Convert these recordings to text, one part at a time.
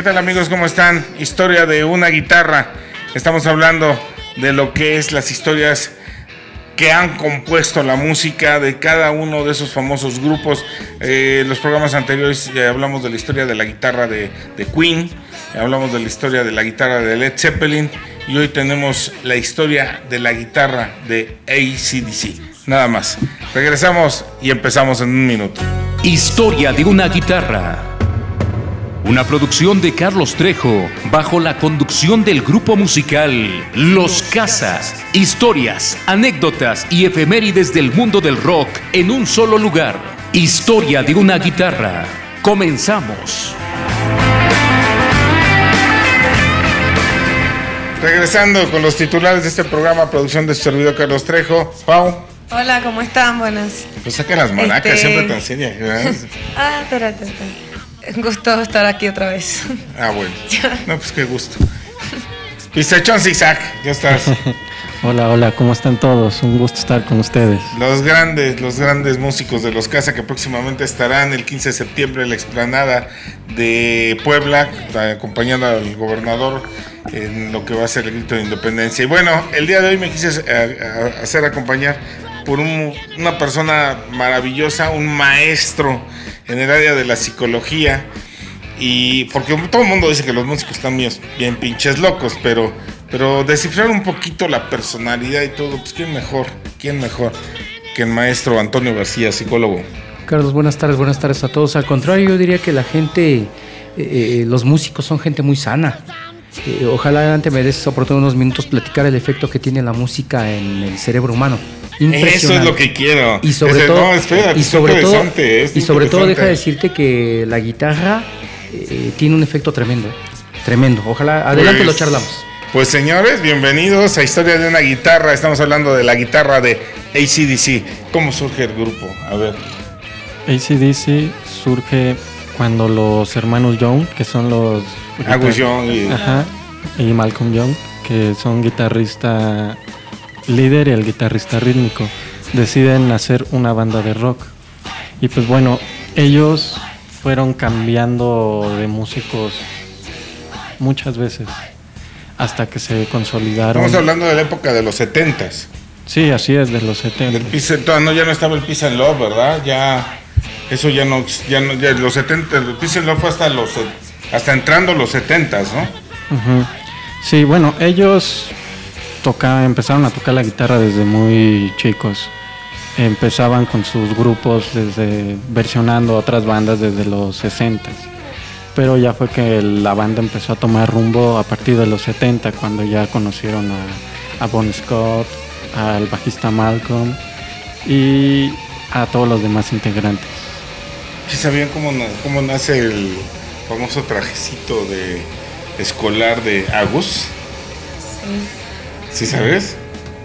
¿Qué tal, amigos? ¿Cómo están? Historia de una guitarra. Estamos hablando de lo que es las historias que han compuesto la música de cada uno de esos famosos grupos. Los programas anteriores hablamos de la historia de la guitarra de Queen, hablamos de la historia de la guitarra de Led Zeppelin y hoy tenemos la historia de la guitarra de AC/DC. Nada más. Regresamos y empezamos en un minuto. Historia de una guitarra. Una producción de Carlos Trejo bajo la conducción del grupo musical Los Casas. Historias, anécdotas y efemérides del mundo del rock en un solo lugar. Historia de una guitarra. Comenzamos. Regresando con los titulares de este programa, producción de su servidor Carlos Trejo. Pau. Hola, ¿cómo están? Buenas. Pues saca las manacas, siempre tan serias. Espera. Un gusto estar aquí otra vez. Bueno. No, pues qué gusto. Pistachón Zigzag, ya estás. Hola, ¿cómo están todos? Un gusto estar con ustedes. Los grandes músicos de Los Casas que próximamente estarán el 15 de septiembre en la explanada de Puebla, acompañando al gobernador en lo que va a ser el grito de independencia. Y bueno, el día de hoy me quise hacer acompañar por una persona maravillosa, un maestro en el área de la psicología, y porque todo el mundo dice que los músicos están bien pinches locos, pero descifrar un poquito la personalidad y todo, pues quién mejor que el maestro Antonio García, psicólogo. Carlos, buenas tardes a todos. Al contrario, yo diría que la gente, los músicos son gente muy sana. Ojalá antes me des oportunidad unos minutos platicar el efecto que tiene la música en el cerebro humano. Eso es lo que quiero. Y sobre todo deja decirte que la guitarra tiene un efecto tremendo. Ojalá, adelante, lo charlamos. Pues señores, bienvenidos a Historia de una guitarra. Estamos hablando de la guitarra de AC/DC. ¿Cómo surge el grupo? A ver. AC/DC surge cuando los hermanos Young, que son los Angus Young y Malcolm Young, que son guitarrista líder y el guitarrista rítmico, deciden hacer una banda de rock. Y pues bueno, ellos fueron cambiando de músicos muchas veces hasta que se consolidaron. Estamos hablando de la época de los 70s. Sí, así es, de los 70. Ya no estaba el Peace and Love, ¿verdad? Eso ya no los 70, el Peace and Love fue hasta entrando los 70s, ¿no? Uh-huh. Sí, bueno, ellos empezaron a tocar la guitarra desde muy chicos. Empezaban con sus grupos versionando otras bandas desde los 60. Pero ya fue que la banda empezó a tomar rumbo a partir de los 70, cuando ya conocieron a Bon Scott, al bajista Malcolm y a todos los demás integrantes. ¿Sí sabían cómo nace el famoso trajecito de escolar de Agus? ¿Sí sabes?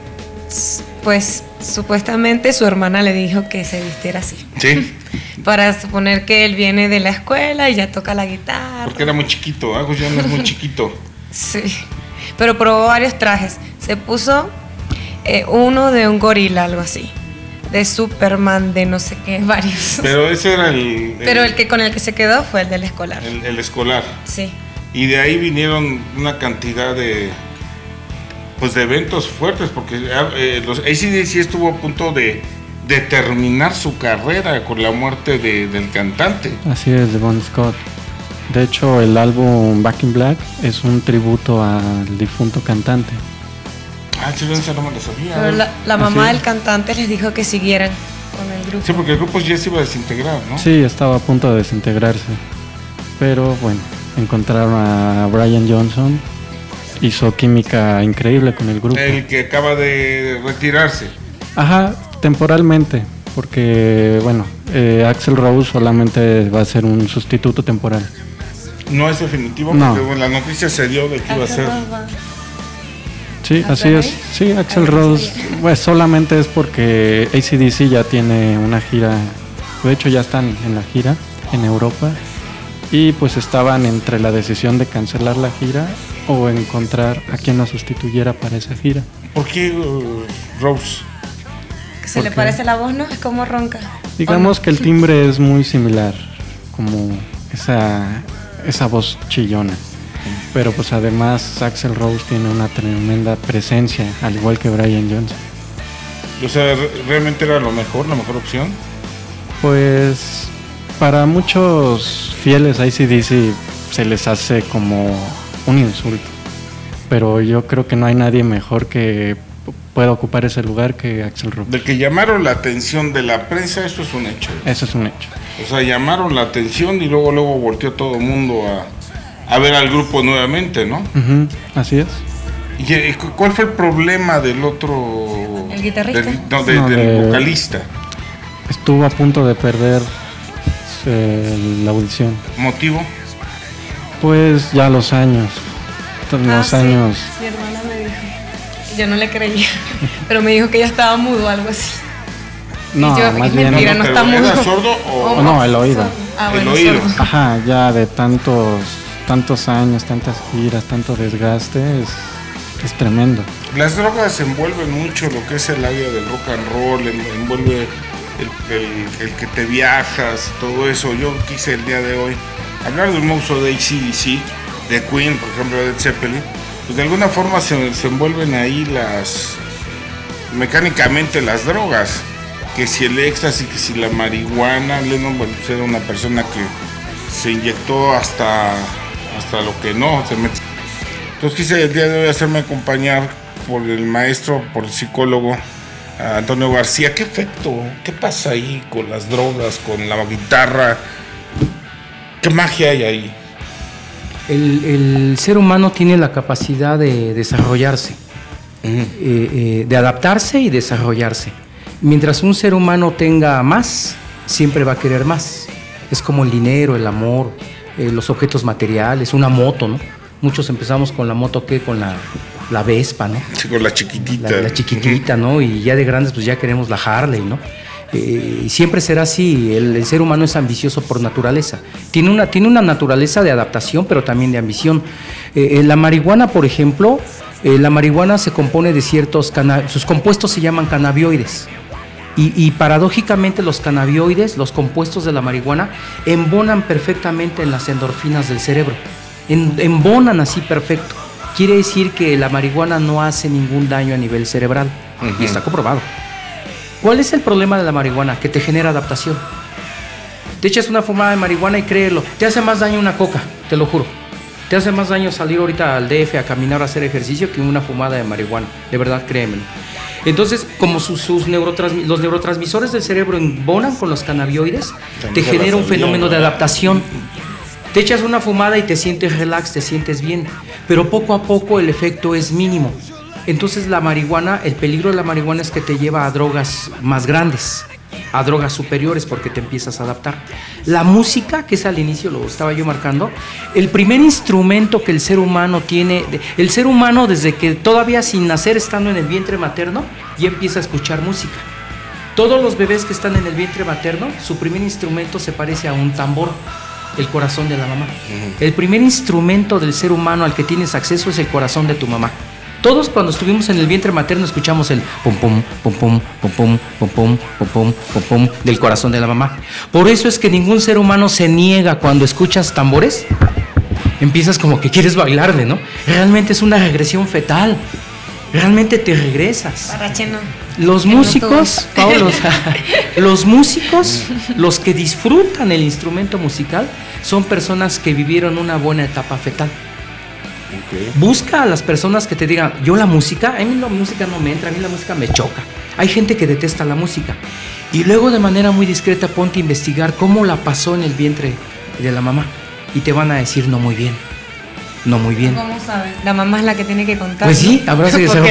Pues supuestamente su hermana le dijo que se vistiera así. Sí. Para suponer que él viene de la escuela y ya toca la guitarra. Porque era muy chiquito, Agus ya no es muy chiquito. Sí, pero probó varios trajes. Se puso uno de un gorila, algo así. De Superman, de no sé qué, varios. Pero ese era Pero el que con el que se quedó fue el del escolar. El escolar. Sí. Y de ahí vinieron una cantidad de eventos fuertes, porque los AC/DC estuvo a punto de terminar su carrera con la muerte del cantante. Así es, de Bon Scott. De hecho, el álbum Back in Black es un tributo al difunto cantante. Sí, esa no me lo sabía. Pero la mamá del cantante les dijo que siguieran con el grupo. Sí, porque el grupo ya se iba a desintegrar, ¿no? Sí, estaba a punto de desintegrarse. Pero bueno, encontraron a Brian Johnson. Hizo química increíble con el grupo. El que acaba de retirarse. Ajá, temporalmente. Porque, bueno, Axl Rose solamente va a ser un sustituto temporal. ¿No es definitivo? No. Porque la noticia se dio de que iba a ser. Sí, así es. Sí, Axl Rose, pues solamente es porque AC/DC ya tiene una gira. De hecho, ya están en la gira en Europa. Y pues estaban entre la decisión de cancelar la gira o encontrar a quien nos sustituyera para esa gira. ¿Por qué Rose? Que se le parece la voz, ¿no? Es como ronca. Digamos que el timbre es muy similar, como esa voz chillona. Pero pues además Axl Rose tiene una tremenda presencia, al igual que Brian Johnson. O sea, ¿realmente era la mejor opción? Pues para muchos fieles a AC/DC se les hace como un insulto, pero yo creo que no hay nadie mejor que pueda ocupar ese lugar que Axl Rose. De que llamaron la atención de la prensa, eso es un hecho. Eso es un hecho. O sea, llamaron la atención y luego volteó todo el mundo a ver al grupo nuevamente, ¿no? Uh-huh, así es. ¿Y cuál fue el problema del otro? ¿El guitarrista? Del vocalista. Estuvo a punto de perder la audición. ¿Motivo? Pues ya los años. Los años. Sí. Mi hermana me dijo. Yo no le creía, pero me dijo que ya estaba mudo o algo así. No, yo, más bien. Mentira, no está mudo. ¿Era sordo o no, el oído? Bueno, el oído. sordo. Ajá, ya de tantos años, tantas giras, tanto desgaste, es tremendo. Las drogas envuelven mucho lo que es el área del rock and roll, envuelve el que te viajas, todo eso. Yo quise el día de hoy hablar de un monstruo de AC/DC, de Queen, por ejemplo, de Led Zeppelin. Pues de alguna forma se envuelven ahí mecánicamente las drogas, que si el éxtasis, que si la marihuana. Lennon, bueno, pues era una persona que se inyectó hasta lo que no se mete. Entonces quise el día de hoy hacerme acompañar por el maestro, por el psicólogo Antonio García. ¿Qué efecto? ¿Qué pasa ahí con las drogas, con la guitarra? ¿Qué magia hay ahí? El ser humano tiene la capacidad de desarrollarse, de adaptarse y desarrollarse. Mientras un ser humano tenga más, siempre va a querer más. Es como el dinero, el amor, los objetos materiales, una moto, ¿no? Muchos empezamos con la moto, ¿qué? Con la Vespa, ¿no? Sí, con la chiquitita. La chiquitita, ¿no? Y ya de grandes pues ya queremos la Harley, ¿no? Y siempre será así. El ser humano es ambicioso por naturaleza. Tiene una naturaleza de adaptación, pero también de ambición. La marihuana, por ejemplo, la marihuana se compone de sus compuestos se llaman cannabinoides. Y paradójicamente los cannabinoides, los compuestos de la marihuana, embonan perfectamente en las endorfinas del cerebro. Embonan así perfecto. Quiere decir que la marihuana no hace ningún daño a nivel cerebral. Y está comprobado. ¿Cuál es el problema de la marihuana? Que te genera adaptación. Te echas una fumada de marihuana y créelo, te hace más daño una coca, te lo juro. Te hace más daño salir ahorita al DF a caminar, a hacer ejercicio, que una fumada de marihuana. De verdad, créemelo. Entonces, como los neurotransmisores del cerebro embonan con los cannabinoides, te genera un fenómeno de adaptación. Te echas una fumada y te sientes relax, te sientes bien, pero poco a poco el efecto es mínimo. Entonces la marihuana, el peligro de la marihuana es que te lleva a drogas más grandes, a drogas superiores, porque te empiezas a adaptar. La música, que es al inicio, lo estaba yo marcando, el primer instrumento que el ser humano tiene, el ser humano desde que todavía sin nacer, estando en el vientre materno, ya empieza a escuchar música. Todos los bebés que están en el vientre materno, su primer instrumento se parece a un tambor, el corazón de la mamá. El primer instrumento del ser humano al que tienes acceso es el corazón de tu mamá. Todos cuando estuvimos en el vientre materno escuchamos el pum pum pum pum pum pum pum pum pum pum pum pum del corazón de la mamá. Por eso es que ningún ser humano se niega cuando escuchas tambores. Empiezas como que quieres bailarle, ¿no? Realmente es una regresión fetal. Realmente te regresas. Paracheno. Los músicos, Paulo, los músicos, los que disfrutan el instrumento musical, son personas que vivieron una buena etapa fetal. Okay. Busca a las personas que te digan, a mí la música no me entra, a mí la música me choca. Hay gente que detesta la música. Y luego de manera muy discreta ponte a investigar cómo la pasó en el vientre de la mamá. Y te van a decir, no muy bien. ¿Cómo sabes? La mamá es la que tiene que contar. Pues sí, habrá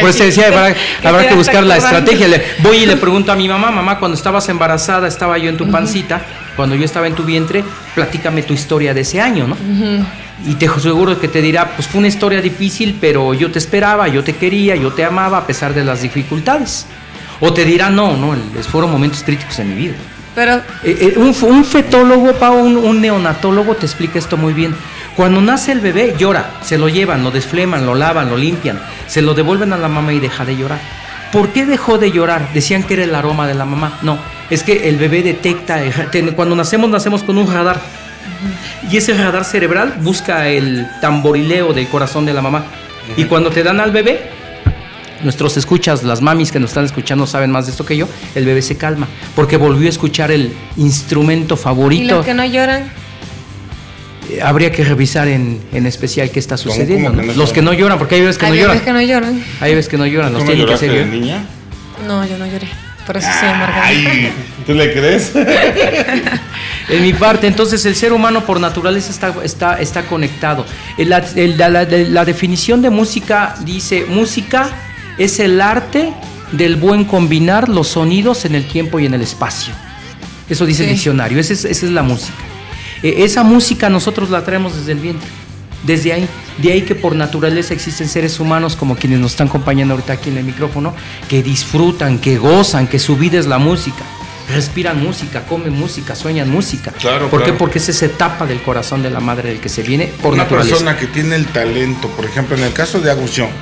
que buscar la estrategia. Voy y le pregunto a mi mamá, cuando estabas embarazada, estaba yo en tu pancita, cuando yo estaba en tu vientre, platícame tu historia de ese año, ¿no? Y te aseguro que te dirá, pues fue una historia difícil, pero yo te esperaba, yo te quería, yo te amaba a pesar de las dificultades. O te dirá, no, fueron momentos críticos en mi vida. Pero un fetólogo, un neonatólogo te explica esto muy bien. Cuando nace el bebé, llora, se lo llevan, lo desfleman, lo lavan, lo limpian, se lo devuelven a la mamá y deja de llorar. ¿Por qué dejó de llorar? Decían que era el aroma de la mamá. No, es que el bebé detecta, cuando nacemos con un radar. y ese radar cerebral busca el tamborileo del corazón de la mamá. Y cuando te dan al bebé, nuestros escuchas, las mamis que nos están escuchando saben más de esto que yo, el bebé se calma, porque volvió a escuchar el instrumento favorito. ¿Y los que no lloran? Habría que revisar en especial qué está sucediendo, ¿Cómo ¿no? que no Los que no lloran, porque hay bebés que Hay no lloran. bebés que no lloran. Hay bebés que no lloran, los ¿Tú no tienen que lloraste hacer de llorar. niña? No, yo no lloré. Por eso soy amargada. Ay, ¿tú le crees? En mi parte, entonces el ser humano por naturaleza está conectado. La definición de música dice: música es el arte del buen combinar los sonidos en el tiempo y en el espacio. Eso dice el diccionario, esa es la música. Esa música nosotros la traemos desde el vientre, desde ahí. De ahí que por naturaleza existen seres humanos como quienes nos están acompañando ahorita aquí en el micrófono, que disfrutan, que gozan, que su vida es la música. Respiran música, comen música, sueñan música. Claro, ¿Por qué? claro. Porque es esa etapa del corazón de la madre del que se viene por Una naturaleza. persona que tiene el talento, por ejemplo, en el caso de Agus Young,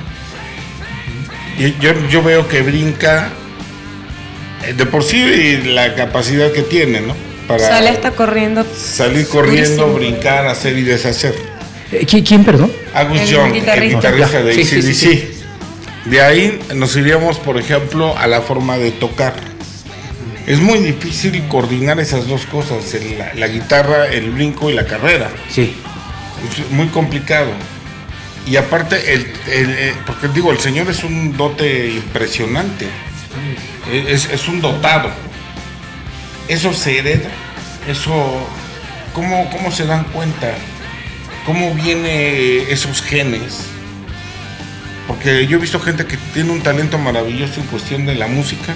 yo veo que brinca de por sí la capacidad que tiene, ¿no? Para Sale hasta corriendo. salir corriendo, durísimo. brincar, hacer y deshacer. ¿Quién, perdón? Agus El Young, el guitarrista. guitarrista de Sí, sí, AC/DC. sí. De ahí nos iríamos, por ejemplo, a la forma de tocar. Es muy difícil coordinar esas dos cosas, la guitarra, el brinco y la carrera. Sí. Es muy complicado. Y aparte, porque digo, el señor es un dote impresionante. Es un dotado. Eso se hereda. Eso, ¿cómo se dan cuenta? ¿Cómo vienen esos genes? Porque yo he visto gente que tiene un talento maravilloso en cuestión de la música,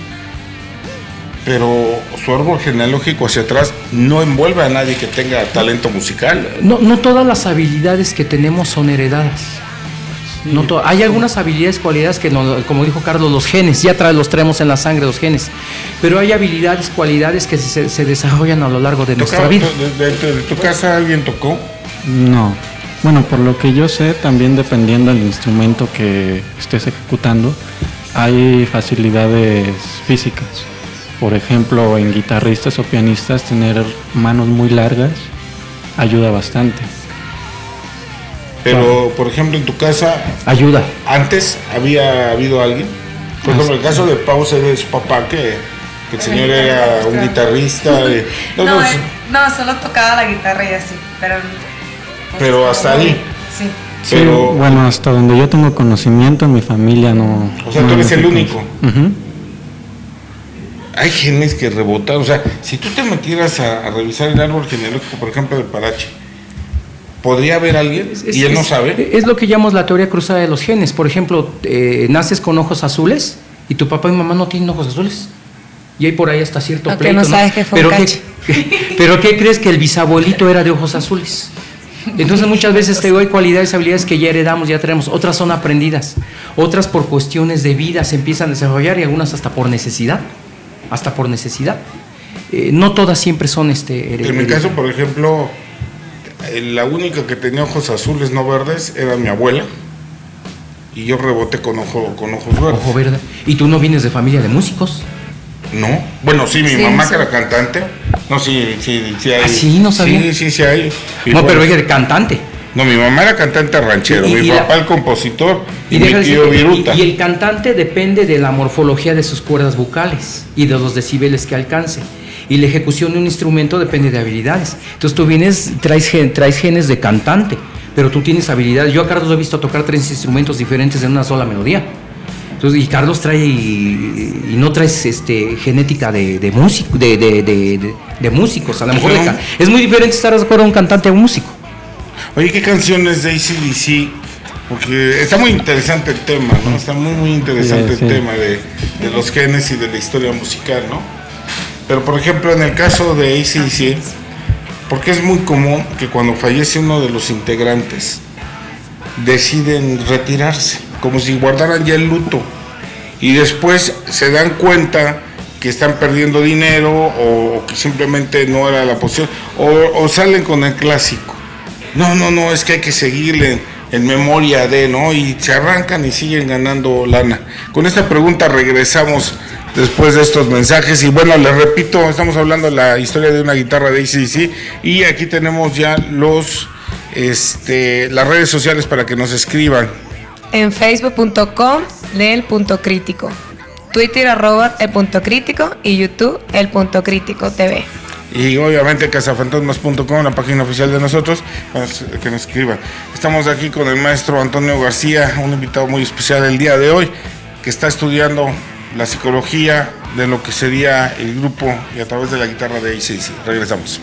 pero su árbol genealógico hacia atrás no envuelve a nadie que tenga talento musical. No todas las habilidades que tenemos son heredadas. Hay algunas habilidades, cualidades que, como dijo Carlos, los genes, los traemos en la sangre, los genes. Pero hay habilidades, cualidades que se desarrollan a lo largo de nuestra vida. ¿De tu casa alguien tocó? No. Bueno, por lo que yo sé, también dependiendo del instrumento que estés ejecutando, hay facilidades físicas. Por ejemplo, en guitarristas o pianistas, tener manos muy largas ayuda bastante. Pero, por ejemplo, en tu casa, Ayuda. antes había habido alguien. Por ejemplo, el caso de Pau se ve su papá, que el señor era un guitarrista. No, solo tocaba la guitarra y así, Pero hasta ahí. Sí. Pero, Sí, bueno, hasta donde yo tengo conocimiento, en mi familia no. O sea, no tú eres el hay único. Ujú. hay genes que rebotan. O sea, si tú te metieras a revisar el árbol genealógico, por ejemplo, de Parache, ¿podría haber alguien y él no sabe? Es lo que llamamos la teoría cruzada de los genes. Por ejemplo, naces con ojos azules y tu papá y mamá no tienen ojos azules. Y hay por ahí hasta cierto Aunque pleito, no sabes que fue un cache. ¿Pero qué crees? Que el bisabuelito era de ojos azules. Entonces muchas veces te digo, hay cualidades, habilidades que ya heredamos, ya tenemos. Otras son aprendidas. Otras por cuestiones de vida se empiezan a desarrollar y algunas hasta por necesidad. Hasta por necesidad. No todas siempre son En mi caso, por ejemplo, la única que tenía ojos azules, no verdes, era mi abuela. Y yo reboté con ojos verdes. Ojo verde. ¿Y tú no vienes de familia de músicos? No. Bueno, sí, mi Sí, mamá sí. que era cantante. No, sí hay. ¿Ah, sí? No sabía. Sí hay. Y No, bueno, pero ella de cantante. No, mi mamá era cantante ranchero, Y- mi y papá la- el compositor y, deja mi de tío decirte, Viruta. y el cantante depende de la morfología de sus cuerdas vocales y de los decibeles que alcance. Y la ejecución de un instrumento depende de habilidades. Entonces tú traes genes de cantante, pero tú tienes habilidades. Yo a Carlos lo he visto tocar 3 instrumentos diferentes en una sola melodía. Entonces, y Carlos trae y no traes genética de músico, de músicos. A lo mejor Ajá. es muy diferente estar de acuerdo a un cantante a un músico. Oye, ¿qué canciones de AC/DC? Porque está muy interesante el tema, ¿no? Está muy interesante Sí. el tema de los genes y de la historia musical, ¿no? Pero, por ejemplo, en el caso de AC/DC, porque es muy común que cuando fallece uno de los integrantes, deciden retirarse, como si guardaran ya el luto, y después se dan cuenta que están perdiendo dinero o que simplemente no era la posición, o salen con el clásico. No, es que hay que seguirle en memoria de, ¿no? Y se arrancan y siguen ganando lana. Con esta pregunta regresamos después de estos mensajes. Y bueno, les repito, estamos hablando de la historia de una guitarra de AC/DC, y aquí tenemos ya las redes sociales para que nos escriban. En facebook.com @el.crítico, Twitter @el.crítico y YouTube el.crítico TV. Y obviamente cazafantasmas.com, la página oficial de nosotros, que nos escriban. Estamos aquí con el maestro Antonio García, un invitado muy especial el día de hoy, que está estudiando la psicología de lo que sería el grupo y a través de la guitarra de AC/DC. Regresamos.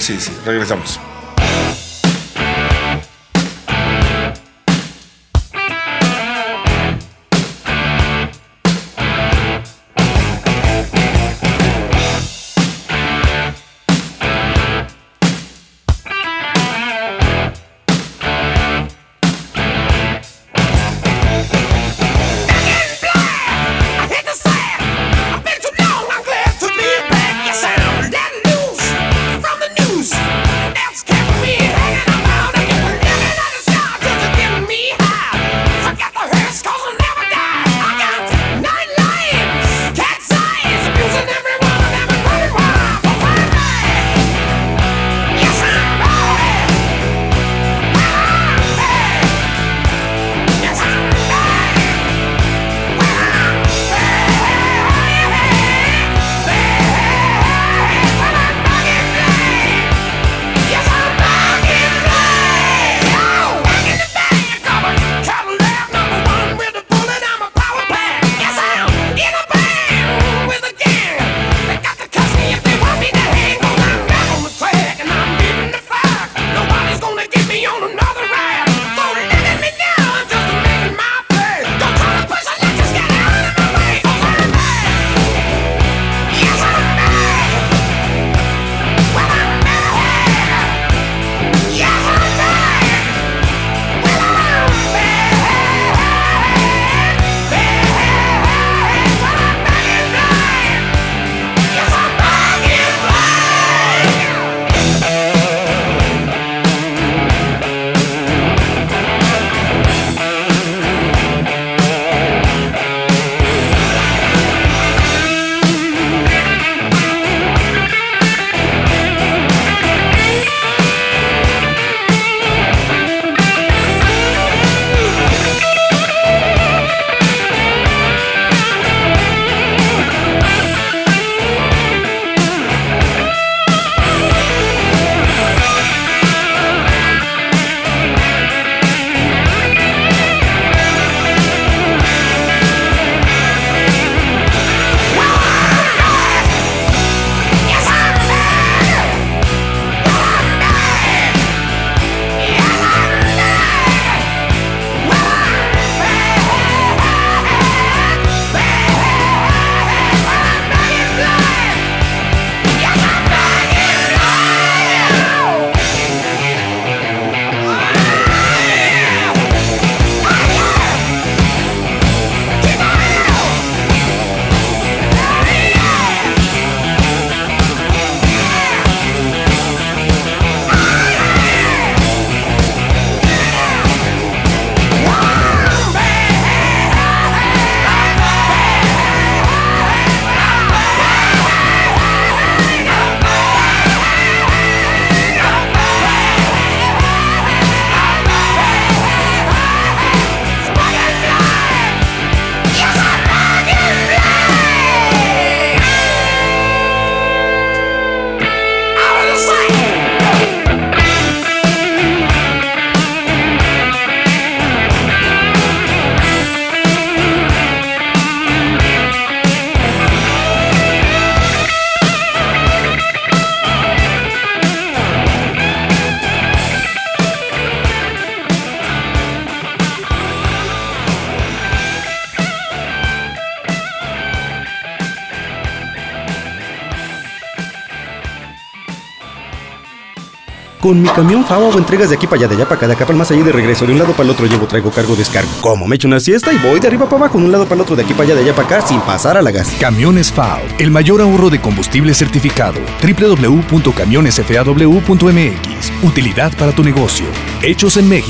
Con mi camión FAO hago entregas de aquí para allá, de allá para acá, de acá para el más allá y de regreso. De un lado para el otro llevo, traigo, cargo, descargo. Como me echo una siesta y voy de arriba para abajo, de un lado para el otro, de aquí para allá, de allá para acá, sin pasar a la gas. Camiones FAO, el mayor ahorro de combustible certificado. www.camionesfaw.mx. Utilidad para tu negocio. Hechos en México.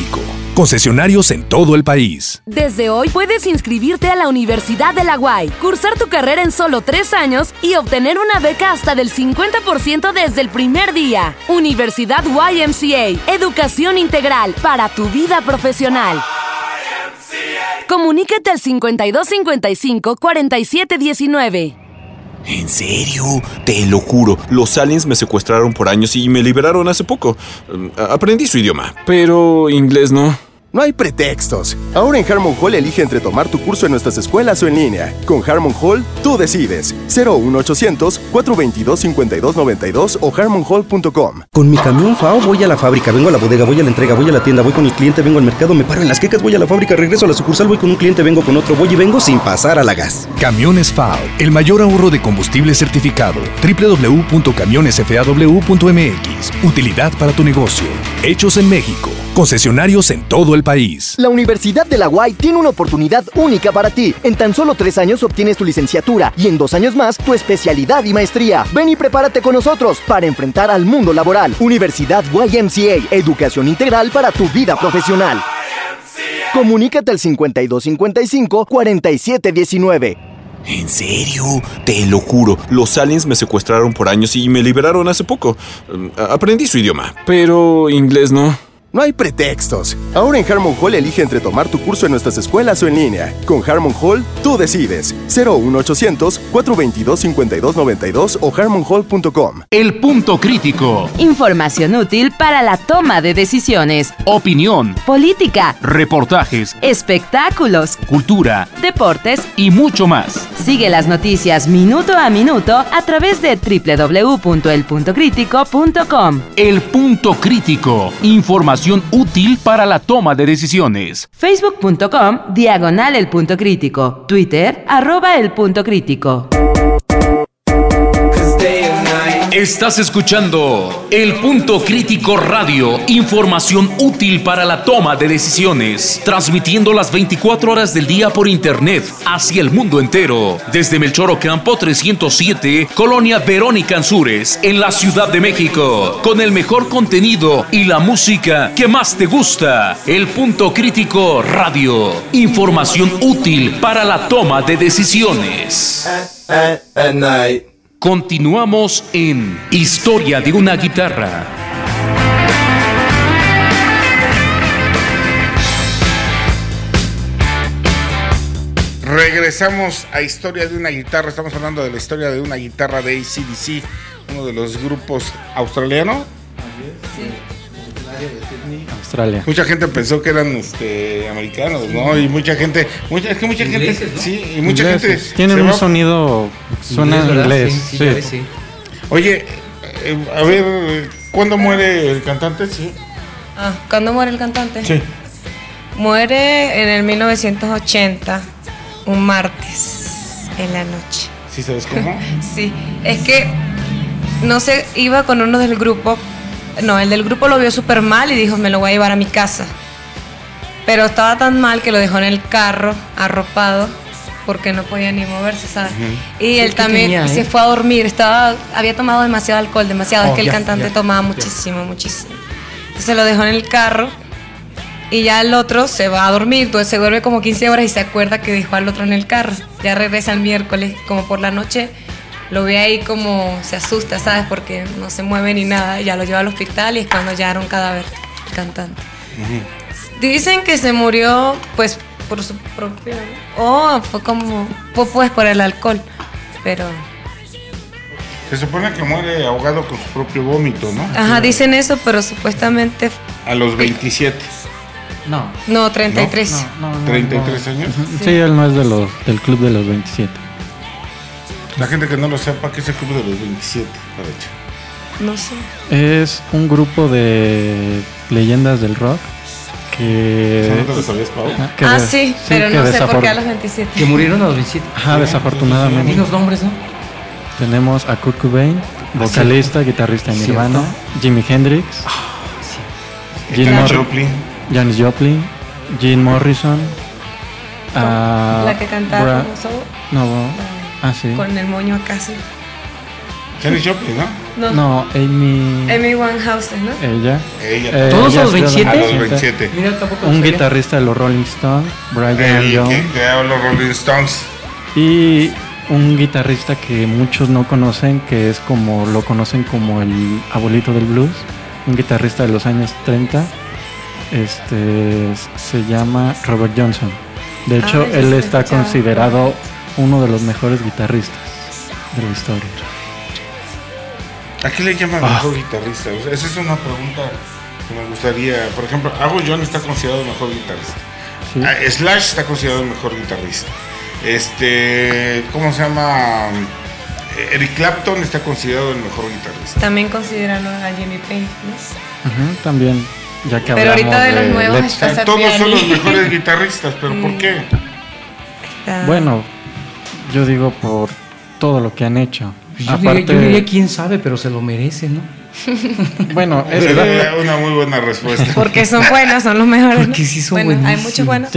Concesionarios en todo el país. Desde hoy puedes inscribirte a la Universidad de la UAY, cursar tu carrera en solo 3 años y obtener una beca hasta del 50% desde el primer día. Universidad YMCA, educación integral para tu vida profesional. Comunícate al 5255-4719. ¿En serio? Te lo juro, los aliens me secuestraron por años y me liberaron hace poco. Aprendí su idioma, pero inglés no. No hay pretextos. Ahora en Harmon Hall elige entre tomar tu curso en nuestras escuelas o en línea. Con Harmon Hall, tú decides. 01800-422-5292 o harmonhall.com. Con mi camión FAO voy a la fábrica, vengo a la bodega, voy a la entrega, voy a la tienda, voy con el cliente, vengo al mercado, me paro en las quecas, voy a la fábrica, regreso a la sucursal, voy con un cliente, vengo con otro, voy y vengo sin pasar a la gas. Camiones FAO, el mayor ahorro de combustible certificado. www.camionesfaw.mx. Utilidad para tu negocio. Hechos en México. Concesionarios en todo el país. La Universidad de la UAY tiene una oportunidad única para ti. En tan solo 3 años obtienes tu licenciatura y en 2 años más tu especialidad y maestría. Ven y prepárate con nosotros para enfrentar al mundo laboral. Universidad YMCA, educación integral para tu vida profesional. Comunícate al 5255-4719. ¿En serio? Te lo juro, los aliens me secuestraron por años y me liberaron hace poco. Aprendí su idioma, pero inglés no. No hay pretextos. Ahora en Harmon Hall elige entre tomar tu curso en nuestras escuelas o en línea. Con Harmon Hall, tú decides. 01800-422-5292 o harmonhall.com. El punto crítico. Información útil para la toma de decisiones. Opinión. Política. Reportajes. Espectáculos. Cultura. Deportes. Y mucho más. Sigue las noticias minuto a minuto a través de www.elpuntocritico.com. El punto crítico. Información útil para la toma de decisiones. Facebook.com/El Punto Crítico. Twitter @El Punto Crítico. Estás escuchando El Punto Crítico Radio, información útil para la toma de decisiones, transmitiendo las 24 horas del día por internet hacia el mundo entero, desde Melchor Ocampo 307, Colonia Verónica Ansúrez, en la Ciudad de México, con el mejor contenido y la música que más te gusta. El Punto Crítico Radio, información útil para la toma de decisiones. At night. Continuamos en Historia de una guitarra. Regresamos a Historia de una guitarra. Estamos hablando de la historia de una guitarra de AC/DC, uno de los grupos australianos. Sí. Australia. Mucha gente pensó que eran americanos, ¿no? Y mucha gente, Ingleses, gente, ¿no? sí, y mucha gente tienen un sonido, suena inglés. Sí. Oye, a ver, ¿cuándo muere el cantante? Sí. ¿Cuándo muere el cantante? Sí. Muere en el 1980, un martes en la noche. ¿Sí sabes cómo? Sí, es que no sé, iba con uno del grupo. No, el del grupo lo vio súper mal y dijo, me lo voy a llevar a mi casa. Pero estaba tan mal que lo dejó en el carro, arropado, porque no podía ni moverse, ¿sabes? Y él también se fue a dormir. Había tomado demasiado alcohol, demasiado. Es que el cantante tomaba muchísimo. Entonces lo dejó en el carro y ya el otro se va a dormir. Entonces se duerme como 15 horas y se acuerda que dejó al otro en el carro. Ya regresa el miércoles, como por la noche. Lo ve ahí como se asusta, ¿sabes? Porque no se mueve ni nada. Ya lo lleva al hospital y es cuando ya era un cadáver cantante. Dicen que se murió, pues, por su propio... fue por el alcohol. Pero... Se supone que muere ahogado con su propio vómito, ¿no? Ajá, dicen eso, pero supuestamente... A los 27. No, 33. No, ¿33 años? Sí, él no es del club de los 27. La gente que no lo sepa, ¿qué es el club de los 27? No sé. Es un grupo de leyendas del rock que... ¿No te lo sabías, Pau? Sí, pero no sé por qué a los 27. Que murieron a los 27. Ajá, desafortunadamente. ¿Y los nombres, no? Tenemos a Kurt Cobain, vocalista, guitarrista en Nirvana, Jimi Hendrix, Janis Joplin, Jim Morrison, la que cantaba como Soul. sí. Con el moño acá, sí. Janis Joplin, ¿no? No, Amy Winehouse, ¿no? Ella. ¿Todos los 27? A los 27. Mira, tampoco Un sabía. guitarrista de los Rolling Stones, Brian Jones. De los Rolling Stones. Y un guitarrista que muchos no conocen, que es como lo conocen como el abuelito del blues, un guitarrista de los años 30, se llama Robert Johnson. De hecho, él está considerado uno de los mejores guitarristas de la historia. ¿A qué le llaman mejor guitarrista? O sea, esa es una pregunta que me gustaría. Por ejemplo, Angus Young está considerado el mejor guitarrista. Sí. Slash está considerado el mejor guitarrista. ¿Cómo se llama? Eric Clapton está considerado el mejor guitarrista. También consideran a Jimmy Page, ¿no? También, ya que pero hablamos ahorita de los nuevos Led está todos son los mejores guitarristas, pero ¿por qué? Bueno, yo digo por todo lo que han hecho. Yo diría quién sabe, pero se lo merece, ¿no? Bueno, es una muy buena respuesta. Porque son buenos, son los mejores. Porque sí son buenos. Hay buenísimos. muchos buenos.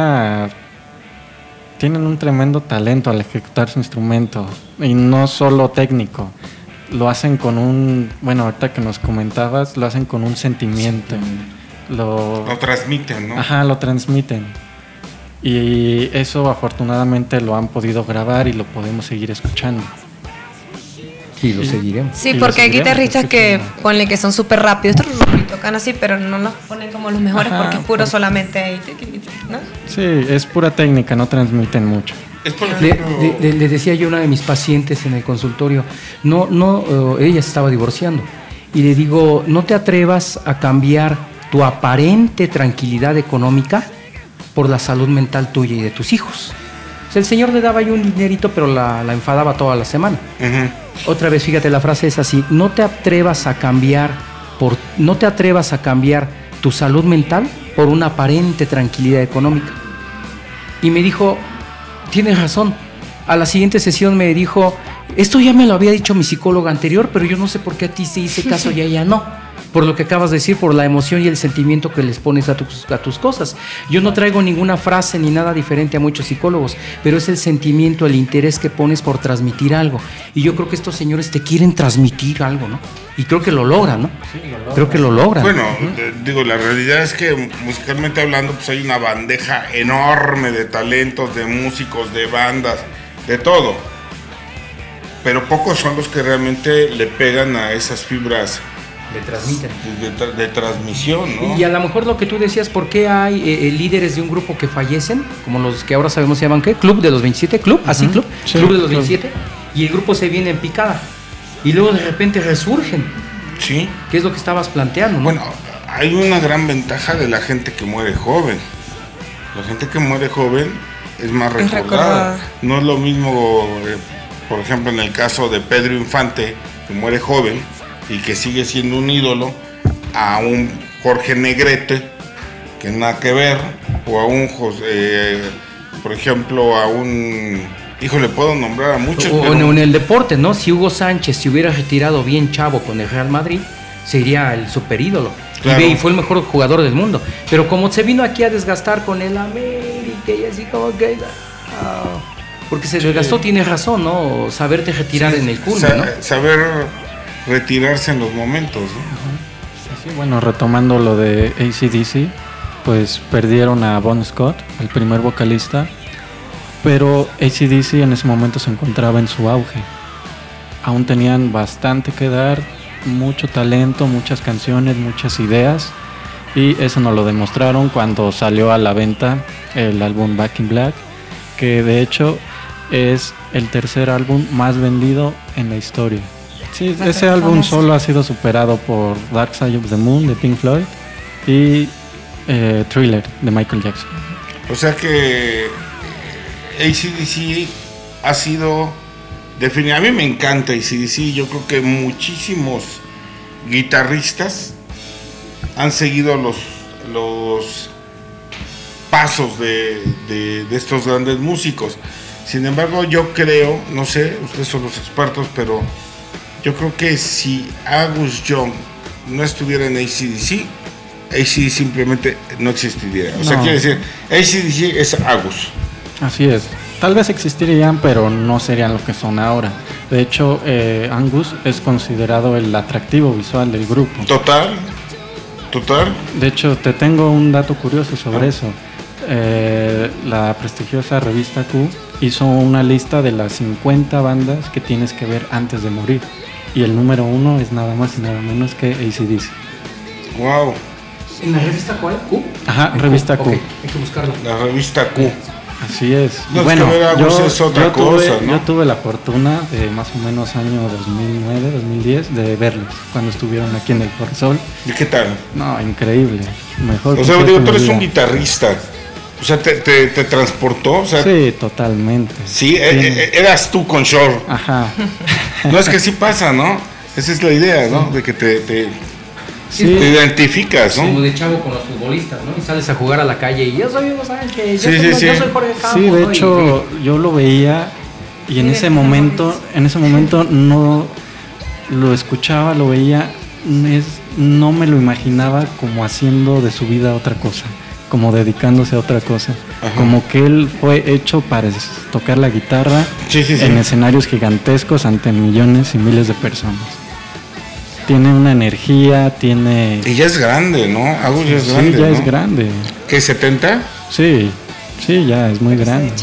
Tienen un tremendo talento al ejecutar su instrumento. Y no solo técnico. Lo hacen con ahorita que nos comentabas, lo hacen con un sentimiento. Lo transmiten, ¿no? Ajá, lo transmiten. Y eso afortunadamente lo han podido grabar y lo podemos seguir escuchando. Sí, lo seguiremos. Sí, porque hay guitarristas que ponle que son súper rápidos y tocan así, pero no los ponen como los mejores. Ajá, porque es puro solamente ahí, ¿no? Sí, es pura técnica, no transmiten mucho. Le decía yo a una de mis pacientes en el consultorio, ella se estaba divorciando, y le digo, no te atrevas a cambiar tu aparente tranquilidad económica por la salud mental tuya y de tus hijos. O sea, el señor le daba yo un dinerito, pero la enfadaba toda la semana. Otra vez, fíjate, la frase es así: no te atrevas a cambiar tu salud mental por una aparente tranquilidad económica. Y me dijo, tienes razón. A la siguiente sesión me dijo, esto ya me lo había dicho mi psicóloga anterior, pero yo no sé por qué a ti se hice caso y a ella no. Por lo que acabas de decir, por la emoción y el sentimiento que les pones a tus cosas. Yo no traigo ninguna frase ni nada diferente a muchos psicólogos, pero es el sentimiento, el interés que pones por transmitir algo. Y yo creo que estos señores te quieren transmitir algo, ¿no? Y creo que lo logran, ¿no? Sí, lo logran. Creo que lo logran. Bueno, digo, la realidad es que musicalmente hablando, pues hay una bandeja enorme de talentos, de músicos, de bandas, de todo. Pero pocos son los que realmente le pegan a esas fibras de transmisión, ¿no? Y a lo mejor lo que tú decías, ¿por qué hay líderes de un grupo que fallecen? Como los que ahora sabemos se llaman, ¿qué? Club de los 27, Club, así Club, sí, Club de los 27, y el grupo se viene en picada. Y luego de repente resurgen. Sí. ¿Qué es lo que estabas planteando, ¿no? Bueno, hay una gran ventaja de la gente que muere joven. La gente que muere joven es más recordada. No es lo mismo, por ejemplo, en el caso de Pedro Infante, que muere joven y que sigue siendo un ídolo, a un Jorge Negrete, que nada que ver, o a un por ejemplo, a un... Híjole, puedo nombrar a muchos. O en el deporte, ¿no? Si Hugo Sánchez se hubiera retirado bien chavo con el Real Madrid, sería el superídolo. Claro. Y fue el mejor jugador del mundo. Pero como se vino aquí a desgastar con el América y así como que... porque se desgastó, tienes razón, ¿no? Saberte retirar en el culmen, ¿no? Saber retirarse en los momentos, ¿no? Sí, bueno, retomando lo de AC/DC, pues perdieron a Bon Scott, el primer vocalista, pero AC/DC en ese momento se encontraba en su auge. Aún tenían bastante que dar, mucho talento, muchas canciones, muchas ideas, y eso nos lo demostraron cuando salió a la venta el álbum Back in Black, que de hecho es el tercer álbum más vendido en la historia. Sí, ese álbum solo ha sido superado por Dark Side of the Moon de Pink Floyd y Thriller de Michael Jackson. O sea que AC/DC ha sido definido. A mí me encanta AC/DC. Yo creo que muchísimos guitarristas han seguido los pasos de estos grandes músicos. Sin embargo, yo creo, no sé, ustedes son los expertos, pero yo creo que si Angus Young no estuviera en AC/DC, AC/DC simplemente no existiría. O sea, quiere decir, AC/DC es Angus. Así es. Tal vez existirían, pero no serían lo que son ahora. De hecho, Angus es considerado el atractivo visual del grupo. Total. De hecho, te tengo un dato curioso sobre eso. La prestigiosa revista Q hizo una lista de las 50 bandas que tienes que ver antes de morir. Y el número 1 es nada más y nada menos que AC/DC. Wow. ¿En la revista cuál? ¿Q? Ajá, revista Q. Okay, hay que buscarla. La revista Q. Así es. No, bueno, es otra cosa, ¿no? Yo tuve la fortuna de más o menos año 2009, 2010 de verlos cuando estuvieron aquí en el Corresol. ¿Y qué tal? No, increíble. Mejor. O sea, digo, tú eres un guitarrista. O sea, ¿te transportó? O sea, sí, totalmente. Sí, eras tú con Shore. Ajá. No, es que sí pasa, ¿no? Esa es la idea, ¿no? De que te identificas, ¿no? Como de chavo con los futbolistas, ¿no? Y sales a jugar a la calle y yo soy Hugo Sánchez, yo soy Jorge Campos. Sí, de hecho, yo lo veía y en ese momento no lo escuchaba, lo veía, no me lo imaginaba como haciendo de su vida otra cosa, como dedicándose a otra cosa. Ajá. Como que él fue hecho para tocar la guitarra en escenarios gigantescos ante millones y miles de personas. Tiene una energía, Y ya es grande, ¿no? Agus ya es grande, ya ¿no? es grande. ¿Qué, 70? Sí, ya es muy grande.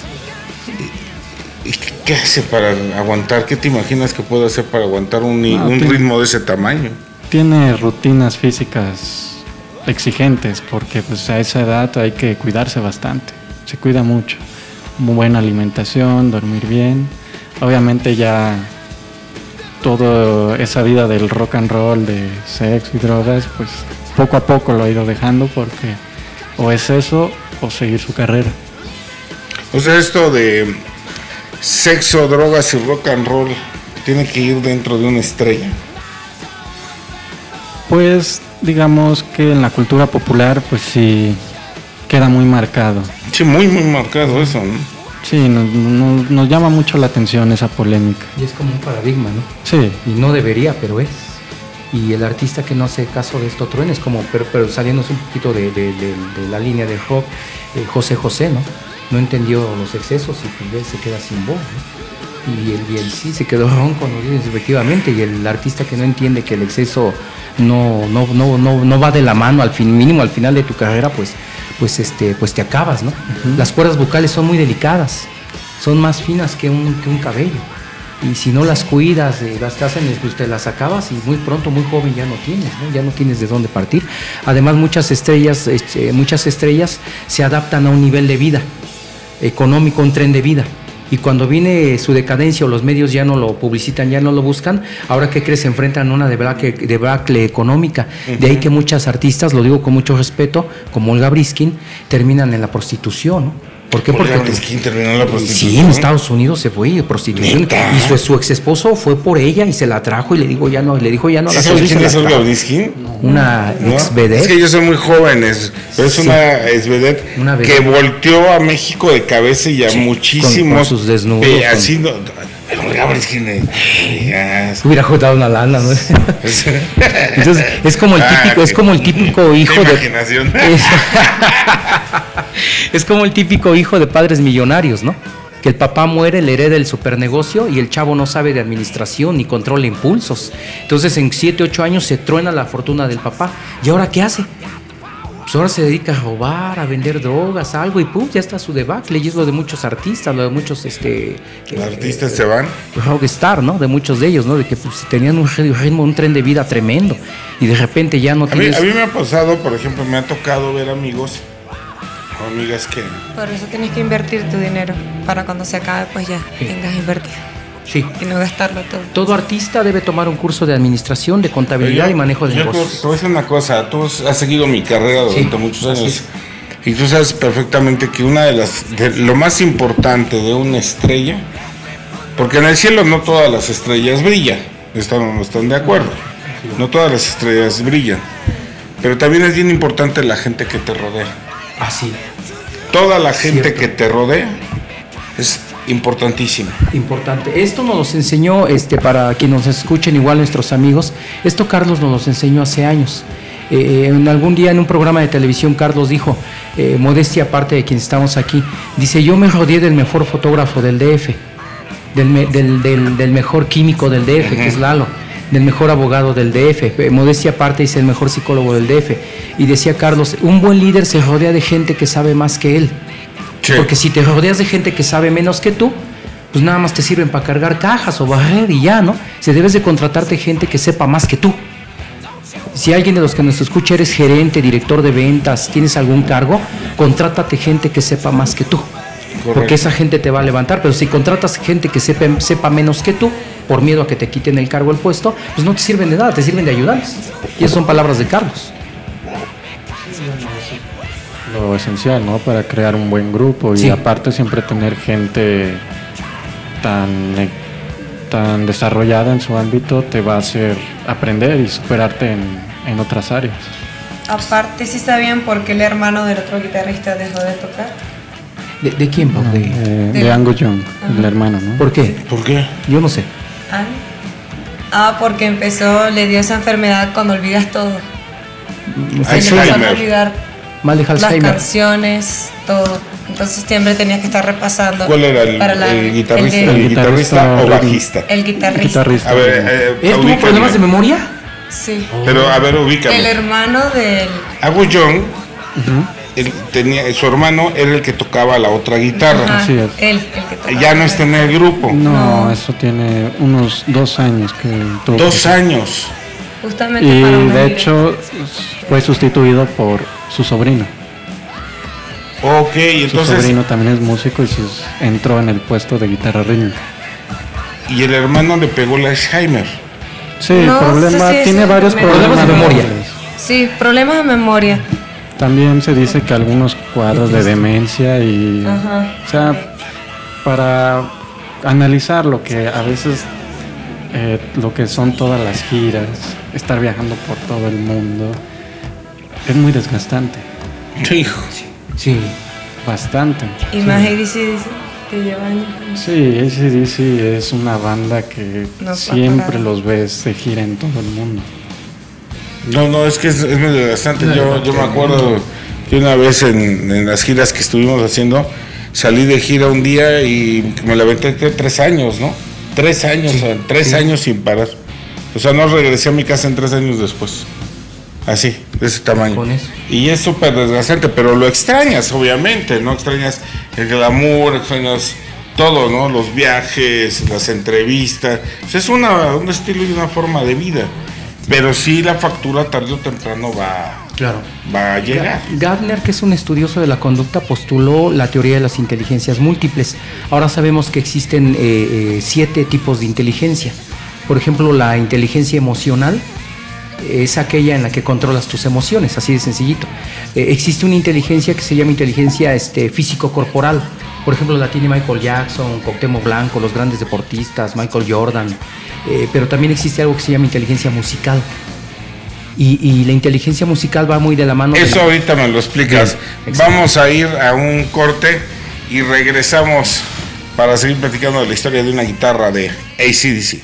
¿Y qué hace para aguantar? ¿Qué te imaginas que puede hacer para aguantar un ritmo de ese tamaño? Tiene rutinas físicas exigentes, porque pues a esa edad hay que cuidarse bastante. Se cuida mucho. Muy buena alimentación, dormir bien. Obviamente ya toda esa vida del rock and roll, de sexo y drogas, pues poco a poco lo ha ido dejando, porque o es eso o seguir su carrera. O sea, esto de sexo, drogas y rock and roll tiene que ir dentro de una estrella. Pues digamos que en la cultura popular pues sí queda muy marcado. Sí, muy marcado eso, ¿no? Sí, nos llama mucho la atención esa polémica. Y es como un paradigma, ¿no? Sí. Y no debería, pero es. Y el artista que no hace caso de esto truena, es como, pero saliéndose un poquito de la línea de rock, José, ¿no? No entendió los excesos y pues se queda sin voz, ¿no? Y él sí se quedó ronco, ¿no? Efectivamente. Y el artista que no entiende que el exceso no va de la mano al final de tu carrera, pues te acabas, ¿no? Uh-huh. Las cuerdas vocales son muy delicadas, son más finas que un cabello, y si no las cuidas, pues te las acabas y muy pronto, muy joven ya no tienes, ¿no? Ya no tienes de dónde partir. Además, muchas estrellas se adaptan a un nivel de vida económico, un tren de vida. Y cuando viene su decadencia o los medios ya no lo publicitan, ya no lo buscan, ahora ¿qué crees? Se enfrentan a una debacle económica. Uh-huh. De ahí que muchas artistas, lo digo con mucho respeto, como Olga Briskin, terminan en la prostitución, ¿no? ¿Por qué? Porque Briskin terminó en la prostitución. Sí, en Estados Unidos se fue de prostitución. ¿Neta? Y su ex esposo fue por ella y se la trajo y le dijo ya no. ¿Sabes quién es Olga Briskin? Una ex vedette. Es que yo soy muy joven, pero es una ex vedette que volteó a México de cabeza y a muchísimos con sus desnudos. Olga Briskin hubiera juntado una lana, ¿no? Entonces es como el típico hijo de es como el típico hijo de padres millonarios, ¿no? Que el papá muere, le hereda el supernegocio y el chavo no sabe de administración ni controla impulsos. Entonces en 7, 8 años se truena la fortuna del papá. ¿Y ahora qué hace? Pues ahora se dedica a robar, a vender drogas, algo, y pum, ya está su debacle. Y es lo de muchos artistas, lo de muchos artistas se van. Rockstar, ¿no? De muchos de ellos, ¿no? De que pues, tenían un ritmo, un tren de vida tremendo. Y de repente ya no tienes. A mí me ha pasado, por ejemplo, me ha tocado ver amigos o amigas que. Por eso tienes que invertir tu dinero. Para cuando se acabe, pues ya tengas invertido. Sí. Y no gastarlo todo. Todo artista debe tomar un curso de administración, de contabilidad y manejo de negocios. Te voy a decir una cosa, tú has seguido mi carrera durante muchos años y tú sabes perfectamente que una de lo más importante de una estrella, porque en el cielo no todas las estrellas brillan, están de acuerdo, no todas las estrellas brillan, pero también es bien importante la gente que te rodea. Ah, sí. Toda la gente que te rodea es importantísimo. Importante. Esto nos los enseñó, para quienes nos escuchen, igual nuestros amigos, esto Carlos nos los enseñó hace años. En algún día en un programa de televisión Carlos dijo, modestia aparte de quienes estamos aquí, dice, yo me rodeé del mejor fotógrafo del DF, del mejor químico del DF, que es Lalo, del mejor abogado del DF, modestia aparte dice el mejor psicólogo del DF, y decía Carlos, un buen líder se rodea de gente que sabe más que él, porque si te rodeas de gente que sabe menos que tú, pues nada más te sirven para cargar cajas o barrer y ya, ¿no? Se debes de contratarte gente que sepa más que tú. Si alguien de los que nos escucha eres gerente, director de ventas, tienes algún cargo, contrátate gente que sepa más que tú. Correcto. Porque esa gente te va a levantar. Pero si contratas gente que sepa menos que tú, por miedo a que te quiten el cargo, el puesto, pues no te sirven de nada, te sirven de ayudantes. Y esas son palabras de Carlos. Lo esencial, ¿no? Para crear un buen grupo y aparte siempre tener gente tan desarrollada en su ámbito te va a hacer aprender y superarte en otras áreas. Aparte, ¿sí sabían por qué el hermano del otro guitarrista dejó de tocar? ¿De quién? No, de Angus Young, el hermano, ¿no? ¿Por qué? ¿Por qué? Yo no sé. Porque le dio esa enfermedad cuando olvidas todo. Se le empezó a olvidar las canciones, todo. Entonces siempre tenía que estar repasando. ¿Cuál era el guitarrista o bajista? El guitarrista. A ver, ¿él tuvo problemas de memoria? Sí. Pero a ver, ubícame. El hermano del... Angus Young, su hermano era el que tocaba la otra guitarra. Así es. Él, el que tocaba. Ya no está en el grupo. No, eso tiene unos 2 años que tuvo. 2 años. Justamente y para de hecho fue sustituido por su sobrino. Ok, entonces... Su sobrino también es músico y entró en el puesto de guitarra rítmica. Y el hermano le pegó el Alzheimer. Sí, tiene varios problemas de memoria. Sí, problemas de memoria. También se dice que algunos cuadros de demencia y... O sea, para analizar lo que a veces... lo que son todas las giras, estar viajando por todo el mundo, es muy desgastante. Sí, bastante. Y más AC/DC, que lleva años. Sí, AC/DC es una banda que siempre los ves de gira en todo el mundo. No, es que es muy desgastante. Yo me acuerdo que una vez en las giras que estuvimos haciendo, salí de gira un día y me la aventé 3 años, ¿no? 3 años, tres años sin parar. O sea, no regresé a mi casa en 3 años después. Así, de ese tamaño. Con eso. Y es súper desgastante, pero lo extrañas, obviamente, ¿no? Extrañas el glamour, extrañas todo, ¿no? Los viajes, las entrevistas. O sea, es un estilo y una forma de vida. Pero sí la factura tarde o temprano va a llegar. Gardner, que es un estudioso de la conducta, postuló la teoría de las inteligencias múltiples. Ahora sabemos que existen 7 tipos de inteligencia. Por ejemplo, la inteligencia emocional es aquella en la que controlas tus emociones, así de sencillito. Existe una inteligencia que se llama inteligencia físico-corporal. Por ejemplo, la tiene Michael Jackson, Cuauhtémoc Blanco, los grandes deportistas, Michael Jordan. Pero también existe algo que se llama inteligencia musical. Y la inteligencia musical va muy de la mano. Eso ahorita me lo explicas. Vamos a ir a un corte y regresamos para seguir platicando de la historia de una guitarra de AC/DC.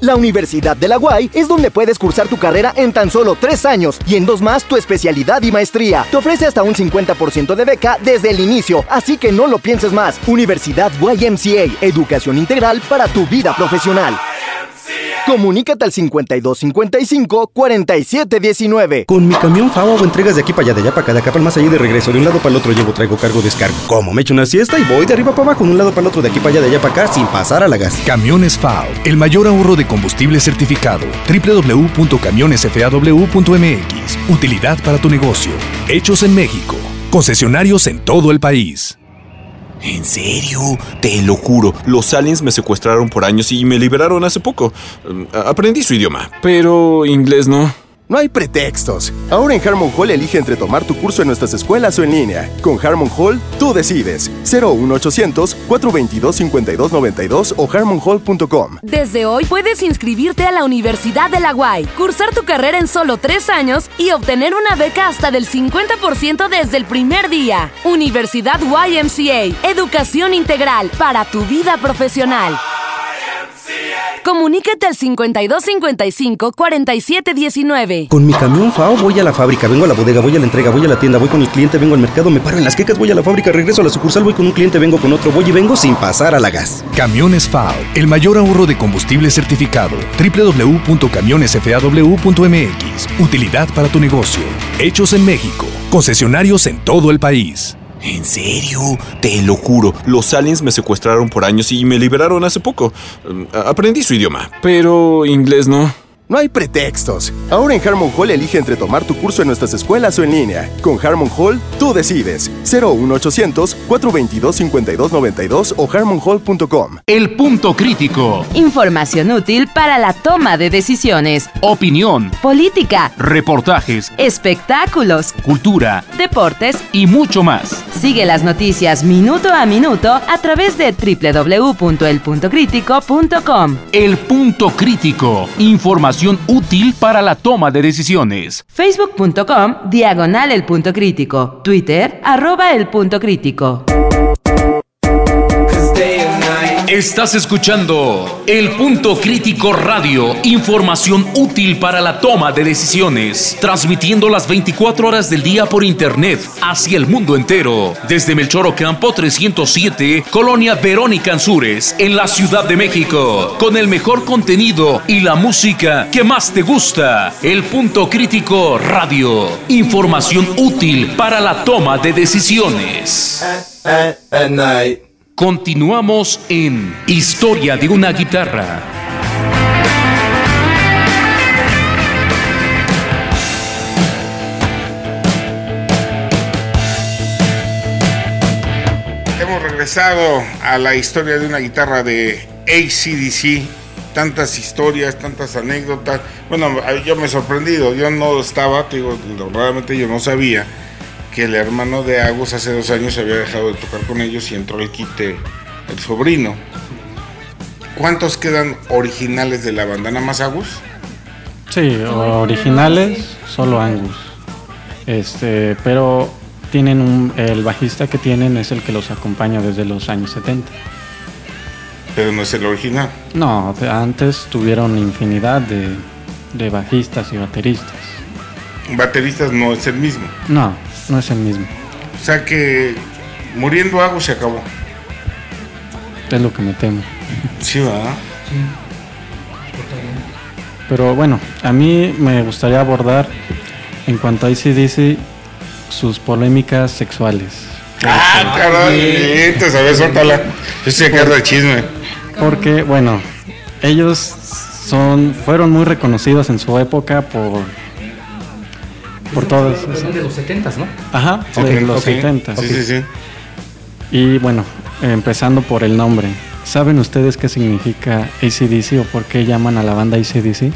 La Universidad de la UAY es donde puedes cursar tu carrera en tan solo 3 años y en 2 más tu especialidad y maestría. Te ofrece hasta un 50% de beca desde el inicio, así que no lo pienses más. Universidad YMCA, educación integral para tu vida profesional. Comunícate al 5255-4719. Con mi camión FAO hago entregas de aquí para allá, de allá para acá, de acá para el más allá y de regreso. De un lado para el otro llevo, traigo, cargo, descargo. Como me echo una siesta y voy de arriba para abajo, de un lado para el otro, de aquí para allá, de allá para acá, sin pasar a la gas. Camiones FAO, el mayor ahorro de combustible certificado. www.camionesfaw.mx. Utilidad para tu negocio. Hechos en México. Concesionarios en todo el país. ¿En serio? Te lo juro, los aliens me secuestraron por años y me liberaron hace poco. Aprendí su idioma, pero inglés no. No hay pretextos. Ahora en Harmon Hall elige entre tomar tu curso en nuestras escuelas o en línea. Con Harmon Hall, tú decides. 01800-422-5292 o harmonhall.com. Desde hoy puedes inscribirte a la Universidad de la UAY, cursar tu carrera en solo 3 años y obtener una beca hasta del 50% desde el primer día. Universidad YMCA, educación integral para tu vida profesional. Comunícate al 5255-4719. Con mi camión FAO voy a la fábrica, vengo a la bodega, voy a la entrega, voy a la tienda, voy con el cliente, vengo al mercado, me paro en las quecas, voy a la fábrica, regreso a la sucursal, voy con un cliente, vengo con otro, voy y vengo sin pasar a la gas. Camiones FAO, el mayor ahorro de combustible certificado. www.camionesfaw.mx. Utilidad para tu negocio. Hechos en México. Concesionarios en todo el país. ¿En serio? Te lo juro, los aliens me secuestraron por años y me liberaron hace poco. Aprendí su idioma, pero inglés no. No hay pretextos. Ahora en Harmon Hall elige entre tomar tu curso en nuestras escuelas o en línea. Con Harmon Hall, tú decides. 01800-422-5292 o harmonhall.com. El punto crítico. Información útil para la toma de decisiones. Opinión. Política. Reportajes. Espectáculos. Cultura. Deportes. Y mucho más. Sigue las noticias minuto a minuto a través de www.elpuntocritico.com. El punto crítico. Información útil para la toma de decisiones. Facebook.com/El Punto Crítico. Twitter @El Punto Crítico. Estás escuchando El Punto Crítico Radio, información útil para la toma de decisiones, transmitiendo las 24 horas del día por internet hacia el mundo entero, desde Melchor Ocampo 307, Colonia Verónica Ansúrez, en la Ciudad de México, con el mejor contenido y la música que más te gusta. El Punto Crítico Radio, información útil para la toma de decisiones. At night. Continuamos en Historia de una guitarra. Hemos regresado a la historia de una guitarra de AC/DC. Tantas historias, tantas anécdotas. Bueno, yo me he sorprendido. Yo no estaba, te digo, realmente yo no sabía que el hermano de Agus hace 2 años había dejado de tocar con ellos y entró el quite el sobrino. ¿Cuántos quedan originales de la banda? ¿Nada más Agus? Sí, originales, solo Angus. Pero tienen el bajista que tienen es el que los acompaña desde los años 70. Pero no es el original. No, antes tuvieron infinidad de bajistas y bateristas. Bateristas no es el mismo. No es el mismo. O sea que muriendo Agus se acabó. Es lo que me temo. Sí, ¿verdad? Sí. Pero bueno, a mí me gustaría abordar en cuanto a AC/DC sus polémicas sexuales. Caray, entonces a ver, suéltala. Yo estoy acá de chisme. Porque, bueno, ellos fueron muy reconocidos en su época por todos. Son de los 70s, ¿no? Ajá, de los 70s. Sí. Y bueno, empezando por el nombre. ¿Saben ustedes qué significa AC/DC o por qué llaman a la banda AC/DC?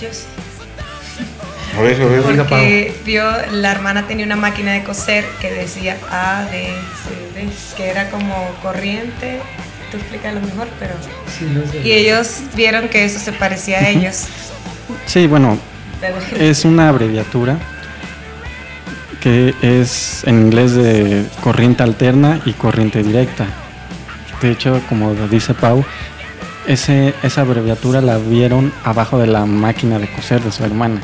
A ver. Porque la hermana tenía una máquina de coser que decía ADCD, que era como corriente. Tú explícalo mejor, pero... Sí, no sé. Y ellos vieron que eso se parecía a ellos. Sí, bueno, es una abreviatura que es en inglés de corriente alterna y corriente directa. De hecho, como dice Pau, esa abreviatura la vieron abajo de la máquina de coser de su hermana.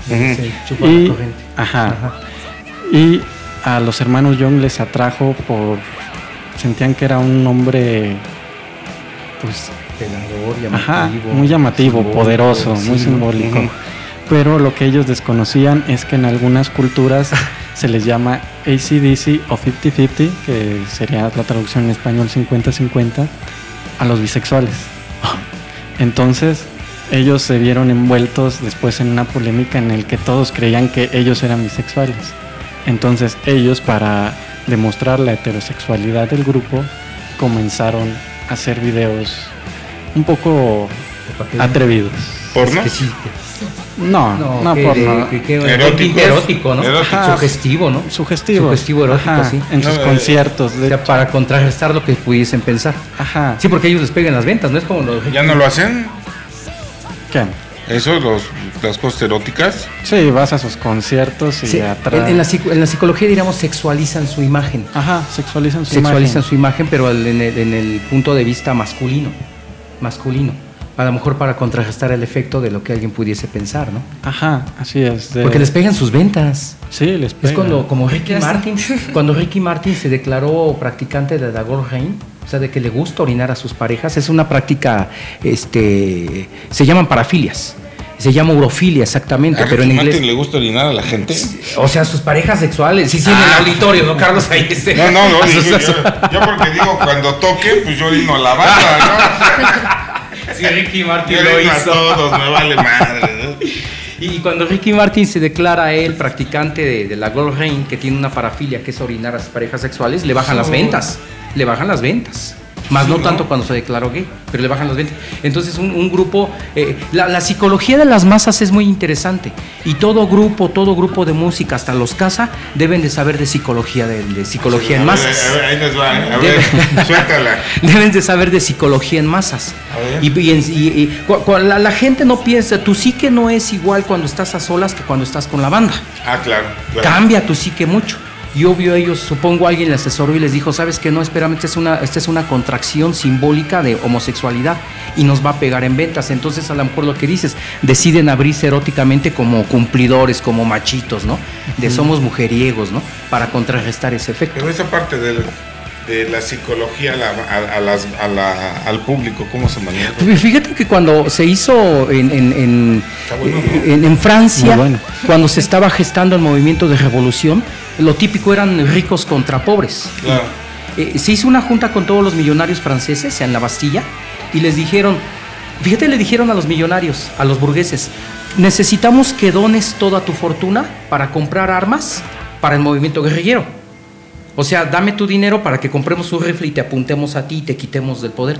Y a los hermanos Young les atrajo sentían que era un hombre, pues, pegador, llamativo, muy llamativo, poderoso, muy simbólico. Pero lo que ellos desconocían es que en algunas culturas se les llama AC/DC o 50-50, que sería la traducción en español 50-50, a los bisexuales. Entonces ellos se vieron envueltos después en una polémica en el que todos creían que ellos eran bisexuales. Entonces ellos, para demostrar la heterosexualidad del grupo, comenzaron a hacer videos un poco atrevidos. ¿Porno? No porno. Erótico, ¿no? Sugestivo, ¿no? Sugestivo erótico, sí. En sus conciertos. O sea, para contrarrestar lo que pudiesen pensar. Sí, porque ellos les pegan las ventas, ¿no? Es como ¿Ya no lo hacen? ¿Qué? ¿Eso, las cosas eróticas? Sí, vas a sus conciertos y atrás. En la psicología, diríamos, sexualizan su imagen. Sexualizan su imagen, pero en el punto de vista masculino. A lo mejor para contrarrestar el efecto de lo que alguien pudiese pensar, ¿no? Así es. Porque les pegan sus ventas. Sí, les pegan. Es como Ricky Martin. Cuando Ricky Martin se declaró practicante de la Goldrein, o sea, de que le gusta orinar a sus parejas, es una práctica, se llaman parafilias. Se llama urofilia, exactamente, pero en inglés. ¿Martin le gusta orinar a la gente? O sea, sus parejas sexuales. Sí, en el auditorio, ¿no, Carlos? Ahí No, yo porque digo, cuando toque, pues yo orino a la banda, ¿no? Sí, Ricky Martin lo hizo. A todos, me vale madre, ¿no? Y cuando Ricky Martin se declara él practicante de la Goldrein, que tiene una parafilia que es orinar a sus parejas sexuales, le bajan las ventas. Más no tanto cuando se declaró gay, pero le bajan las ventas. Entonces un grupo, la psicología de las masas es muy interesante. Y todo grupo de música, hasta los casa, deben de saber de psicología, de psicología en masas. Ahí les va, a ver, suéltala. Deben de saber de psicología en masas. La gente no piensa, tu psique no es igual cuando estás a solas que cuando estás con la banda. Claro. Cambia tu psique mucho. Y obvio ellos, supongo alguien les asesoró y les dijo, ¿sabes qué? No, espérame, esta es una contracción simbólica de homosexualidad y nos va a pegar en ventas. Entonces, a lo mejor lo que dices, deciden abrirse eróticamente como cumplidores, como machitos, ¿no? De somos mujeriegos, ¿no? Para contrarrestar ese efecto. Pero esa parte de la psicología al público, ¿cómo se maneja? Fíjate que cuando se hizo en Francia, cuando se estaba gestando el movimiento de revolución, lo típico eran ricos contra pobres. Claro. Se hizo una junta con todos los millonarios franceses en la Bastilla y les dijeron, le dijeron a los millonarios, a los burgueses, necesitamos que dones toda tu fortuna para comprar armas para el movimiento guerrillero. O sea, dame tu dinero para que compremos un rifle y te apuntemos a ti y te quitemos del poder.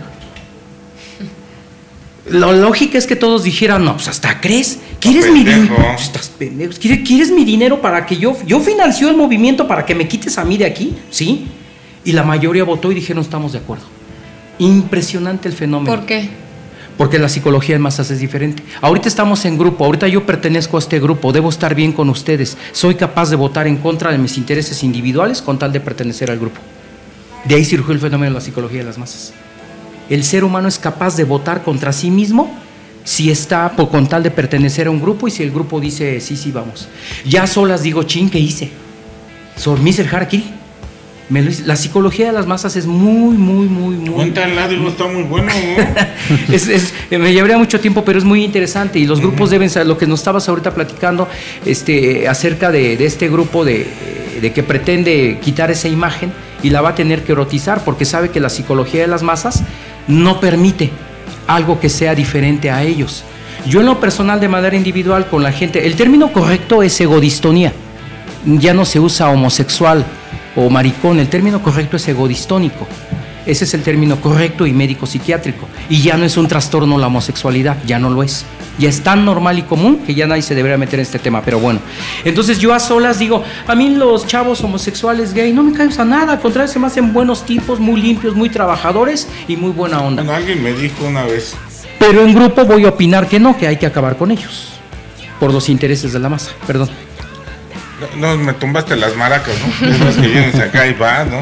La lógica es que todos dijeran, no, pues hasta crees, ¿quieres mi dinero? Pues estás pendejo, ¿quieres mi dinero para que yo financio el movimiento para que me quites a mí de aquí? Sí. Y la mayoría votó y dijeron, estamos de acuerdo. Impresionante el fenómeno. ¿Por qué? Porque la psicología en masas es diferente. Ahorita estamos en grupo, ahorita yo pertenezco a este grupo, debo estar bien con ustedes. Soy capaz de votar en contra de mis intereses individuales con tal de pertenecer al grupo. De ahí surgió el fenómeno de la psicología de las masas. El ser humano es capaz de votar contra sí mismo si está con tal de pertenecer a un grupo y si el grupo dice sí, vamos. Ya solas digo, ¿qué hice? Sormis el harakiri. La psicología de las masas es muy... Cuéntala, digo, está muy bueno, ¿no? Me llevaría mucho tiempo, pero es muy interesante. Y los grupos deben saber, lo que nos estabas ahorita platicando acerca de este grupo de que pretende quitar esa imagen y la va a tener que erotizar porque sabe que la psicología de las masas no permite algo que sea diferente a ellos. Yo en lo personal, de manera individual, con la gente, el término correcto es egodistonía. Ya no se usa homosexual o maricón, el término correcto es egodistónico. Ese es el término correcto y médico-psiquiátrico. Y ya no es un trastorno la homosexualidad, ya no lo es. Ya es tan normal y común que ya nadie se debería meter en este tema, pero bueno. Entonces yo a solas digo, a mí los chavos homosexuales gay no me causa nada, al contrario, se me hacen buenos tipos, muy limpios, muy trabajadores y muy buena onda. Bueno, alguien me dijo una vez. Pero en grupo voy a opinar que no, que hay que acabar con ellos, por los intereses de la masa, perdón. No, me tumbaste las maracas, ¿no? Es que vienes acá y va, ¿no?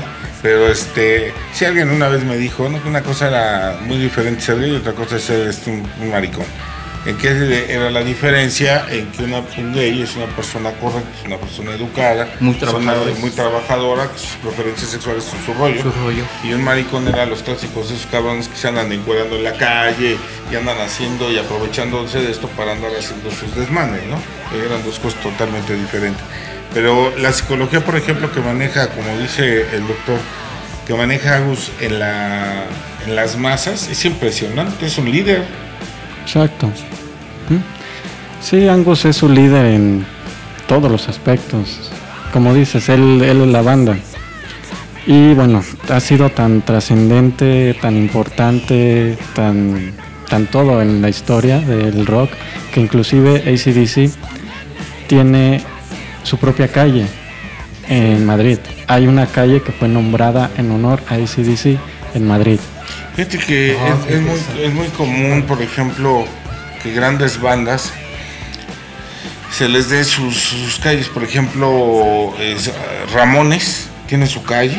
Pero si alguien una vez me dijo, ¿no?, que una cosa era muy diferente ser gay y otra cosa es ser un maricón. ¿En qué era la diferencia? En que un gay es una persona correcta, es una persona educada, muy trabajadora, que sus preferencias sexuales son su rollo. Y un maricón era los clásicos, esos cabrones que se andan encuadrando en la calle y andan haciendo y aprovechándose de esto para andar haciendo sus desmanes, ¿no? Eran dos cosas totalmente diferentes. Pero la psicología, por ejemplo, que maneja, como dice el doctor, que maneja Agus en las masas, es impresionante, es un líder. Exacto. Sí, Angus es un líder en todos los aspectos. Como dices, él es la banda. Y bueno, ha sido tan trascendente, tan importante, tan todo en la historia del rock, que inclusive AC/DC tiene su propia calle en Madrid. Hay una calle que fue nombrada en honor a AC/DC en Madrid. Fíjate que es muy común, por ejemplo, que grandes bandas se les dé sus calles. Por ejemplo, Ramones tiene su calle.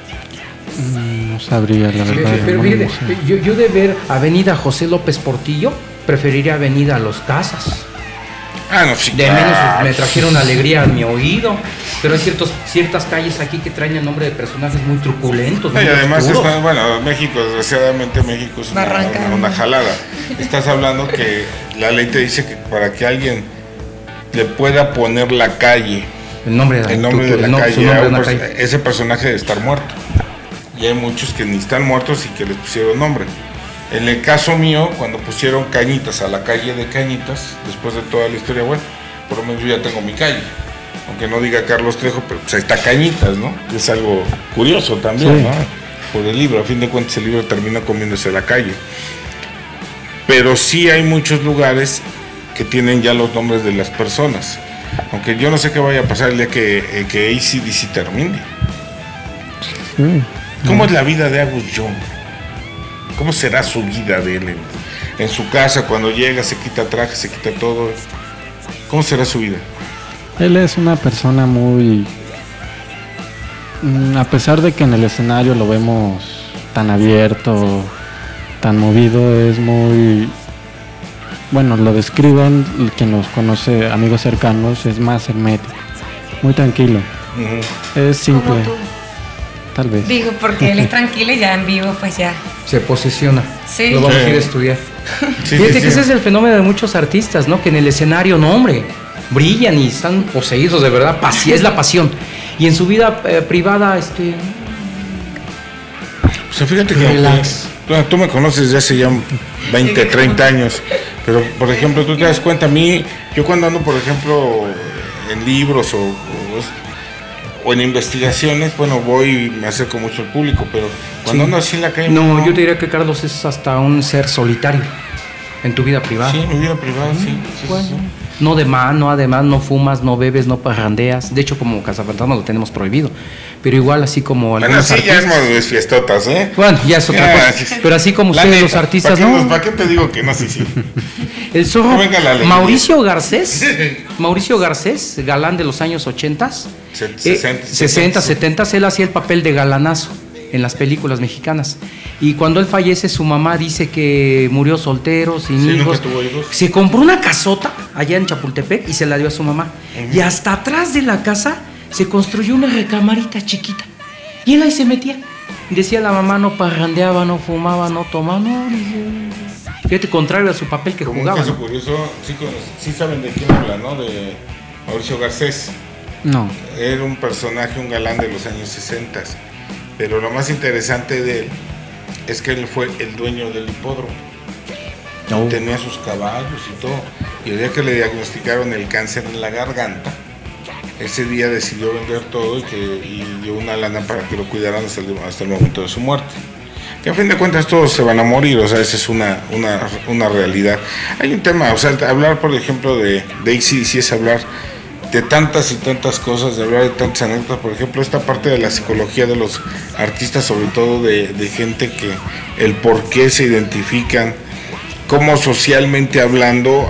No sabría, la verdad. Pero fíjate, yo de ver Avenida José López Portillo, preferiría Avenida Los Casas. No, sí, de menos me trajeron alegría a mi oído. Pero hay ciertas calles aquí que traen el nombre de personajes muy truculentos. Y además, México, desgraciadamente, México es una jalada. Estás hablando que la ley te dice que para que alguien le pueda poner la calle, el nombre de la calle, ese personaje debe estar muerto. Y hay muchos que ni están muertos y que les pusieron nombre. En el caso mío, cuando pusieron Cañitas a la calle de Cañitas, después de toda la historia, bueno, por lo menos yo ya tengo mi calle. Aunque no diga Carlos Trejo, pero pues ahí está Cañitas, ¿no? Es algo curioso también, sí, ¿no? Por el libro, a fin de cuentas el libro termina comiéndose la calle. Pero sí hay muchos lugares que tienen ya los nombres de las personas. Aunque yo no sé qué vaya a pasar el día que AC/DC termine. Sí. ¿Cómo es la vida de Angus Young? ¿Cómo será su vida de él en su casa cuando llega, se quita traje, se quita todo? ¿Cómo será su vida? Él es una persona muy... A pesar de que en el escenario lo vemos tan abierto, tan movido, es muy... Bueno, lo describen, quien los conoce, amigos cercanos, es más hermético, muy tranquilo. Es simple. Tal vez. Digo, porque él es tranquilo y ya en vivo pues ya se posiciona. Sí. Lo vamos a ir a estudiar. Fíjate que ese es el fenómeno de muchos artistas, ¿no? Que en el escenario, no, hombre, brillan y están poseídos de verdad, es la pasión. Y en su vida privada, O sea, fíjate que tú me conoces desde hace ya 20, 30 años, pero por ejemplo, tú te das cuenta, yo cuando ando, por ejemplo, en libros o en investigaciones, bueno, voy y me acerco mucho al público, pero cuando ando así en la calle... No, yo te diría que Carlos es hasta un ser solitario en tu vida privada. Sí, en mi vida privada, sí. Bueno, sí. No además, no fumas, no bebes, no parrandeas. De hecho, como Cazafantasmas lo tenemos prohibido. Pero igual, así como algunos artistas... ya es fiestotas, ¿eh? Bueno, ya es otra cosa. Sí. Pero así como ustedes, los artistas, ¿no? ¿Para qué te digo que no? Sí. El zorro, Mauricio Garcés, galán de los años 80, 60, 70, él hacía el papel de galanazo en las películas mexicanas. Y cuando él fallece, su mamá dice que murió soltero, sin hijos. Se compró una casota allá en Chapultepec y se la dio a su mamá. Y hasta atrás de la casa se construyó una recamarita chiquita. Y él ahí se metía. Decía la mamá, no parrandeaba, no fumaba, no tomaba, no. Fíjate, contrario a su papel que jugaba. Un caso curioso, sí saben de quién habla, ¿no? De Mauricio Garcés. No. Era un personaje, un galán de los años 60. Pero lo más interesante de él es que él fue el dueño del hipódromo. Tenía sus caballos y todo. Y el día que le diagnosticaron el cáncer en la garganta, ese día decidió vender todo y dio una lana para que lo cuidaran hasta el momento de su muerte. Que a fin de cuentas todos se van a morir, o sea, esa es una realidad. Hay un tema, o sea, hablar por ejemplo de AC/DC es hablar de tantas y tantas cosas, de hablar de tantas anécdotas, por ejemplo, esta parte de la psicología de los artistas, sobre todo de gente que el por qué se identifican, cómo socialmente hablando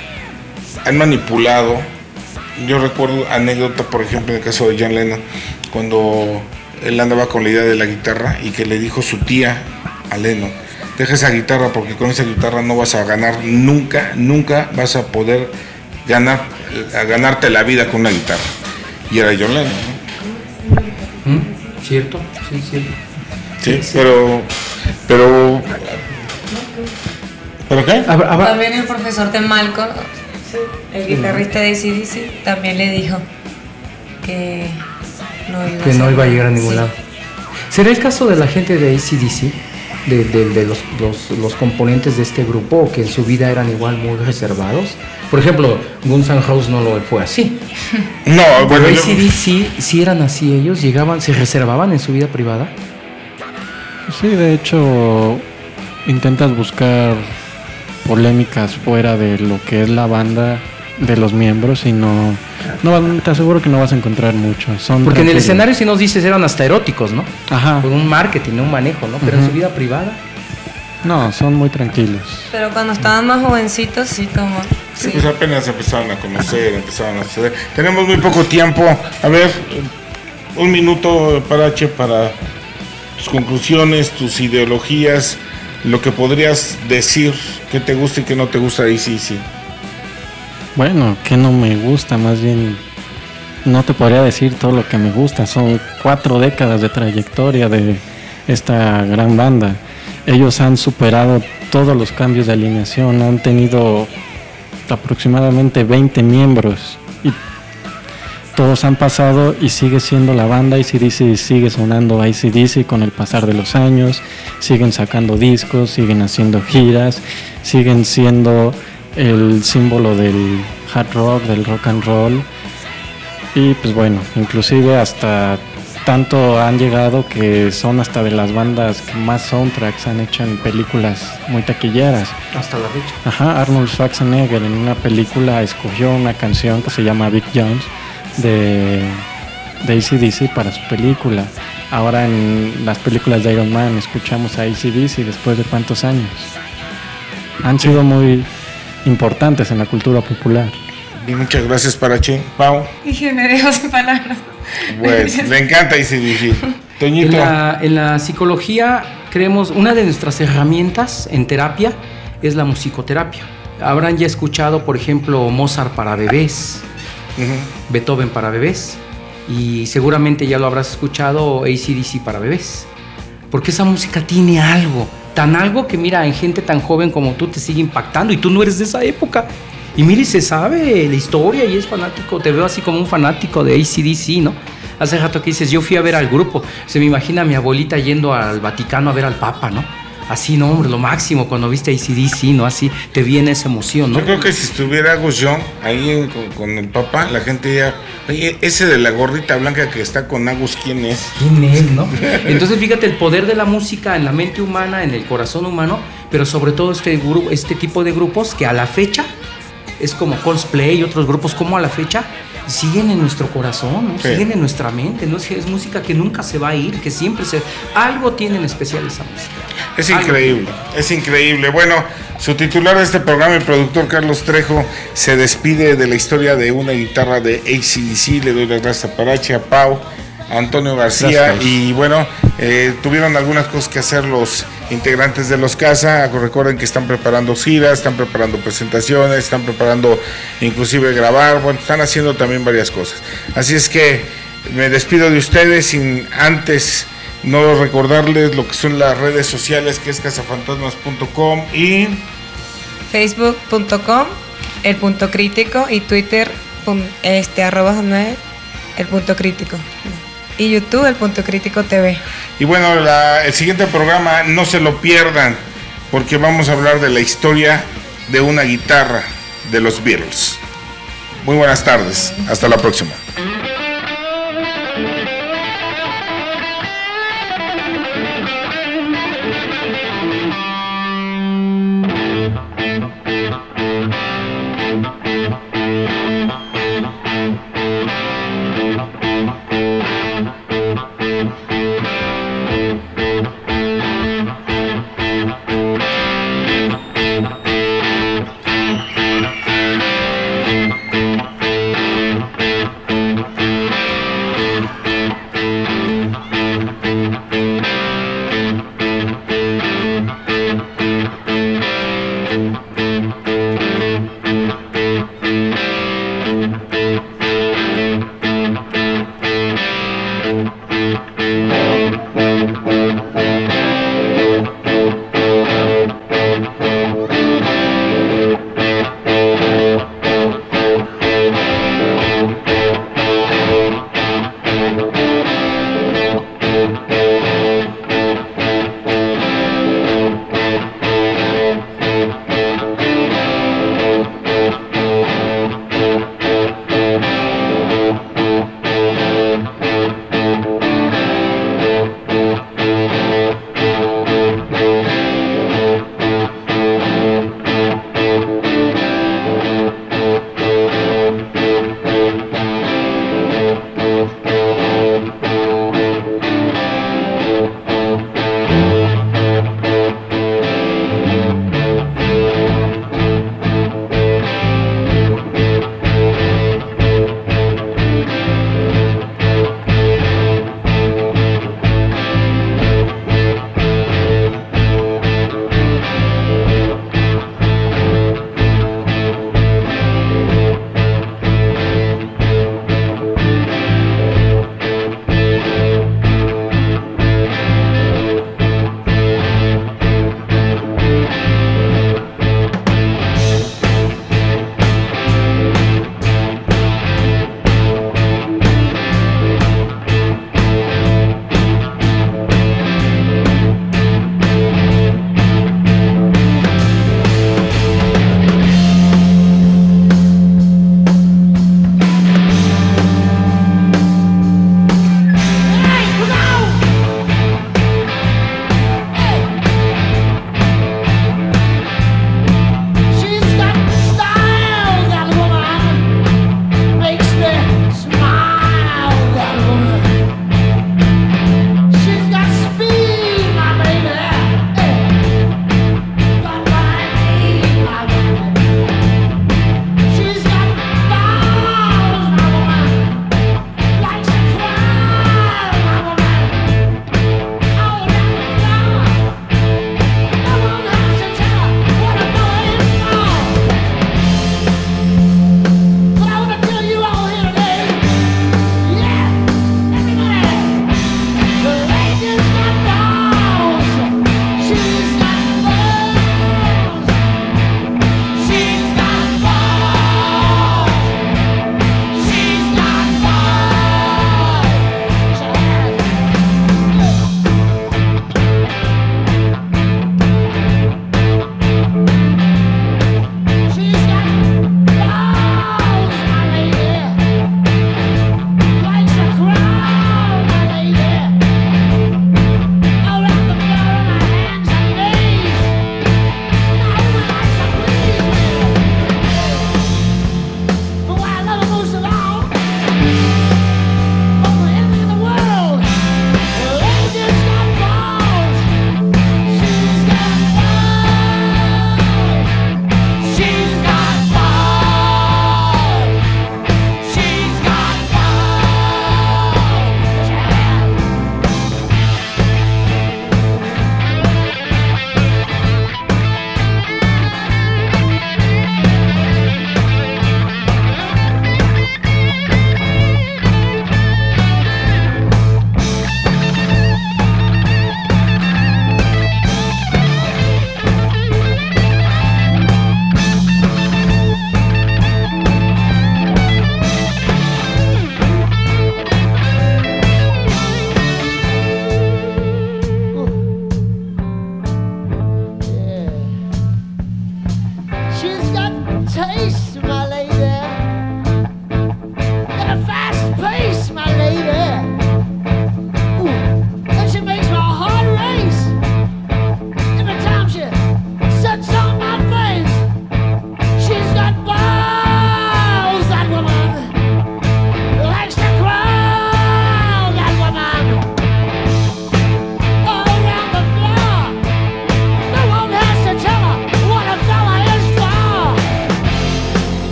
han manipulado. Yo recuerdo anécdota, por ejemplo, en el caso de John Lennon, cuando él andaba con la idea de la guitarra y que le dijo su tía a Lennon: deja esa guitarra porque con esa guitarra no vas a ganar nunca vas a poder ganarte la vida con una guitarra. Y era John Lennon, ¿no? ¿Cierto? Sí, cierto. Sí, pero qué? También el profesor de Malcolm, el guitarrista de AC/DC, también le dijo que no iba a llegar a ningún lado. ¿Será el caso de la gente de AC/DC, de los componentes de este grupo, o que en su vida eran igual muy reservados? Por ejemplo, Guns N' Roses no lo fue así. No, bueno, AC/DC sí eran así ellos, se reservaban en su vida privada. Sí, de hecho, intentas buscar polémicas fuera de lo que es la banda, de los miembros, y no te aseguro que no vas a encontrar mucho. Porque en el escenario, si nos dices, eran hasta eróticos, ¿no? Ajá. Con un marketing, un manejo, ¿no? Pero en su vida privada, no, son muy tranquilos. Pero cuando estaban más jovencitos, sí, como... Sí, pues apenas empezaron a conocer, empezaron a suceder. Tenemos muy poco tiempo. A ver, un minuto, Parache, para tus conclusiones, tus ideologías, lo que podrías decir, que te gusta y que no te gusta de AC/DC. Bueno, que no me gusta, más bien no te podría decir todo lo que me gusta. Son 4 décadas de trayectoria de esta gran banda. Ellos han superado todos los cambios de alineación, han tenido aproximadamente 20 miembros y todos han pasado y sigue siendo la banda. AC/DC sigue sonando AC/DC con el pasar de los años, siguen sacando discos, siguen haciendo giras, siguen siendo el símbolo del hard rock, del rock and roll, y pues bueno, inclusive hasta tanto han llegado que son hasta de las bandas que más soundtracks han hecho en películas muy taquilleras. Hasta la fecha. Ajá, Arnold Schwarzenegger en una película escogió una canción que se llama Big Jones de AC/DC para su película. Ahora en las películas de Iron Man escuchamos a AC/DC después de cuántos años. Han sido muy importantes en la cultura popular. Y muchas gracias, Parache. Pau. Dije, me dejo sin palabras. Pues me encanta AC/DC. Toñito. En la psicología creemos, una de nuestras herramientas en terapia es la musicoterapia. Habrán ya escuchado, por ejemplo, Mozart para bebés, Beethoven para bebés, y seguramente ya lo habrás escuchado, AC/DC para bebés, porque esa música tiene algo que mira, en gente tan joven como tú te sigue impactando, y tú no eres de esa época. Y mire, se sabe la historia y es fanático, te veo así como un fanático de AC/DC, ¿no? Hace rato que dices, yo fui a ver al grupo, se me imagina a mi abuelita yendo al Vaticano a ver al Papa, ¿no? Así, no, hombre, lo máximo cuando viste AC/DC, ¿no? Así te viene esa emoción, ¿no? Yo creo que si estuviera Gus Young ahí con el Papa, la gente ya, oye, ese de la gorrita blanca que está con Agus, ¿quién es? ¿Quién es, no? Entonces, fíjate el poder de la música en la mente humana, en el corazón humano, pero sobre todo este tipo de grupos que a la fecha es como Coldplay y otros grupos, como a la fecha siguen en nuestro corazón, ¿no? Sí. Siguen en nuestra mente, ¿no? Es música que nunca se va a ir, que siempre algo tiene en especial esa música. Es increíble, es increíble. Bueno, su titular de este programa, el productor Carlos Trejo, se despide de la historia de una guitarra de AC/DC. Le doy las gracias a Parache, a Pau, a Antonio García. Gracias. Y bueno, tuvieron algunas cosas que hacer los integrantes de Los Casa. Recuerden que están preparando giras, están preparando presentaciones, están preparando inclusive grabar, bueno, están haciendo también varias cosas. Así es que me despido de ustedes sin antes no recordarles lo que son las redes sociales, que es cazafantasmas.com y facebook.com el punto crítico y Twitter @9 el punto crítico y YouTube el punto crítico TV. Y bueno, el siguiente programa no se lo pierdan, porque vamos a hablar de la historia de una guitarra de los Beatles. Muy buenas tardes, hasta la próxima.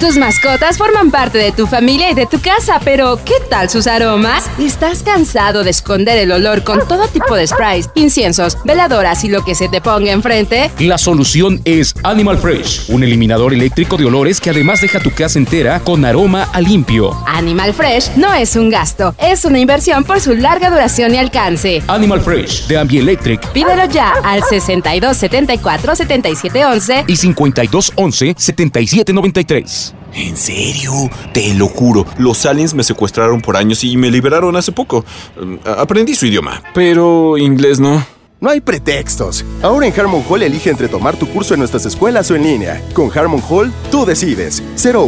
Tus mascotas forman parte de tu familia y de tu casa, pero ¿qué tal sus aromas? ¿Estás cansado de esconder el olor con todo tipo de sprays, inciensos, veladoras y lo que se te ponga enfrente? La solución es Animal Fresh, un eliminador eléctrico de olores que además deja tu casa entera con aroma a limpio. Animal Fresh no es un gasto, es una inversión por su larga duración y alcance. Animal Fresh de Ambielectric. Pídelo ya al 6274-7711 y 5211-7793. ¿En serio? Te lo juro, los aliens me secuestraron por años y me liberaron hace poco. Aprendí su idioma, pero inglés no. No hay pretextos. Ahora en Harmon Hall elige entre tomar tu curso en nuestras escuelas o en línea. Con Harmon Hall, tú decides.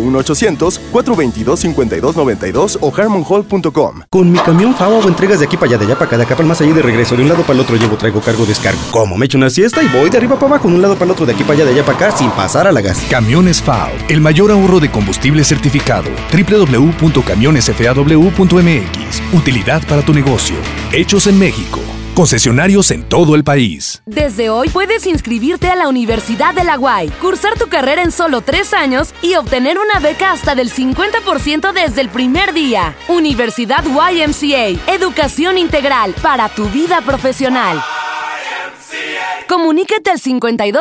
01800-422-5292 o harmonhall.com. Con mi camión FAO hago entregas de aquí para allá, de allá para acá, de acá para el más allá y de regreso. De un lado para el otro llevo, traigo, cargo, descargo. Como me echo una siesta y voy de arriba para abajo, de un lado para el otro, de aquí para allá, de allá para acá, sin pasar a la gas. Camiones FAO, el mayor ahorro de combustible certificado. www.camionesfaw.mx. Utilidad para tu negocio. Hechos en México. Concesionarios en todo el país. Desde hoy puedes inscribirte a la Universidad de la UAY, cursar tu carrera en solo 3 años y obtener una beca hasta del 50% desde el primer día. Universidad YMCA, educación integral para tu vida profesional. Comunícate al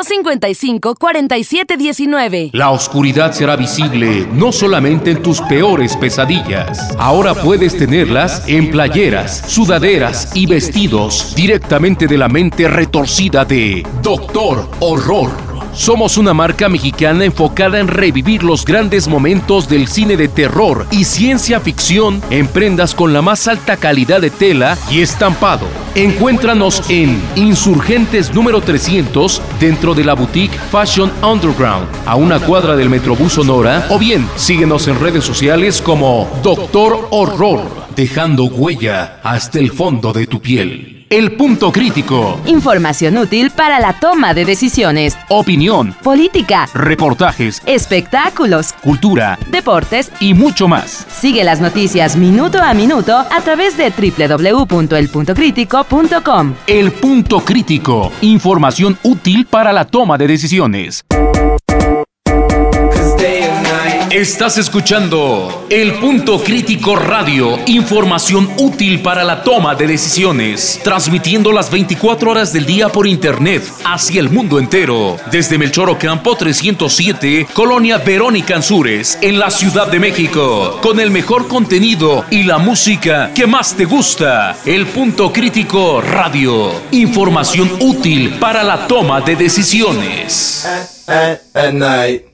5255-4719. La oscuridad será visible no solamente en tus peores pesadillas. Ahora puedes tenerlas en playeras, sudaderas y vestidos directamente de la mente retorcida de Doctor Horror. Somos una marca mexicana enfocada en revivir los grandes momentos del cine de terror y ciencia ficción en prendas con la más alta calidad de tela y estampado. Encuéntranos en Insurgentes número 300 dentro de la boutique Fashion Underground, a una cuadra del Metrobús Sonora, o bien síguenos en redes sociales como Doctor Horror, dejando huella hasta el fondo de tu piel. El Punto Crítico. Información útil para la toma de decisiones. Opinión. Política. Reportajes. Espectáculos. Cultura. Deportes. Y mucho más. Sigue las noticias minuto a minuto a través de www.elpuntocritico.com. El Punto Crítico. Información útil para la toma de decisiones. Estás escuchando El Punto Crítico Radio, información útil para la toma de decisiones, transmitiendo las 24 horas del día por internet hacia el mundo entero, desde Melchor Ocampo 307, Colonia Verónica Ansúrez, en la Ciudad de México, con el mejor contenido y la música que más te gusta. El Punto Crítico Radio, información útil para la toma de decisiones. At night.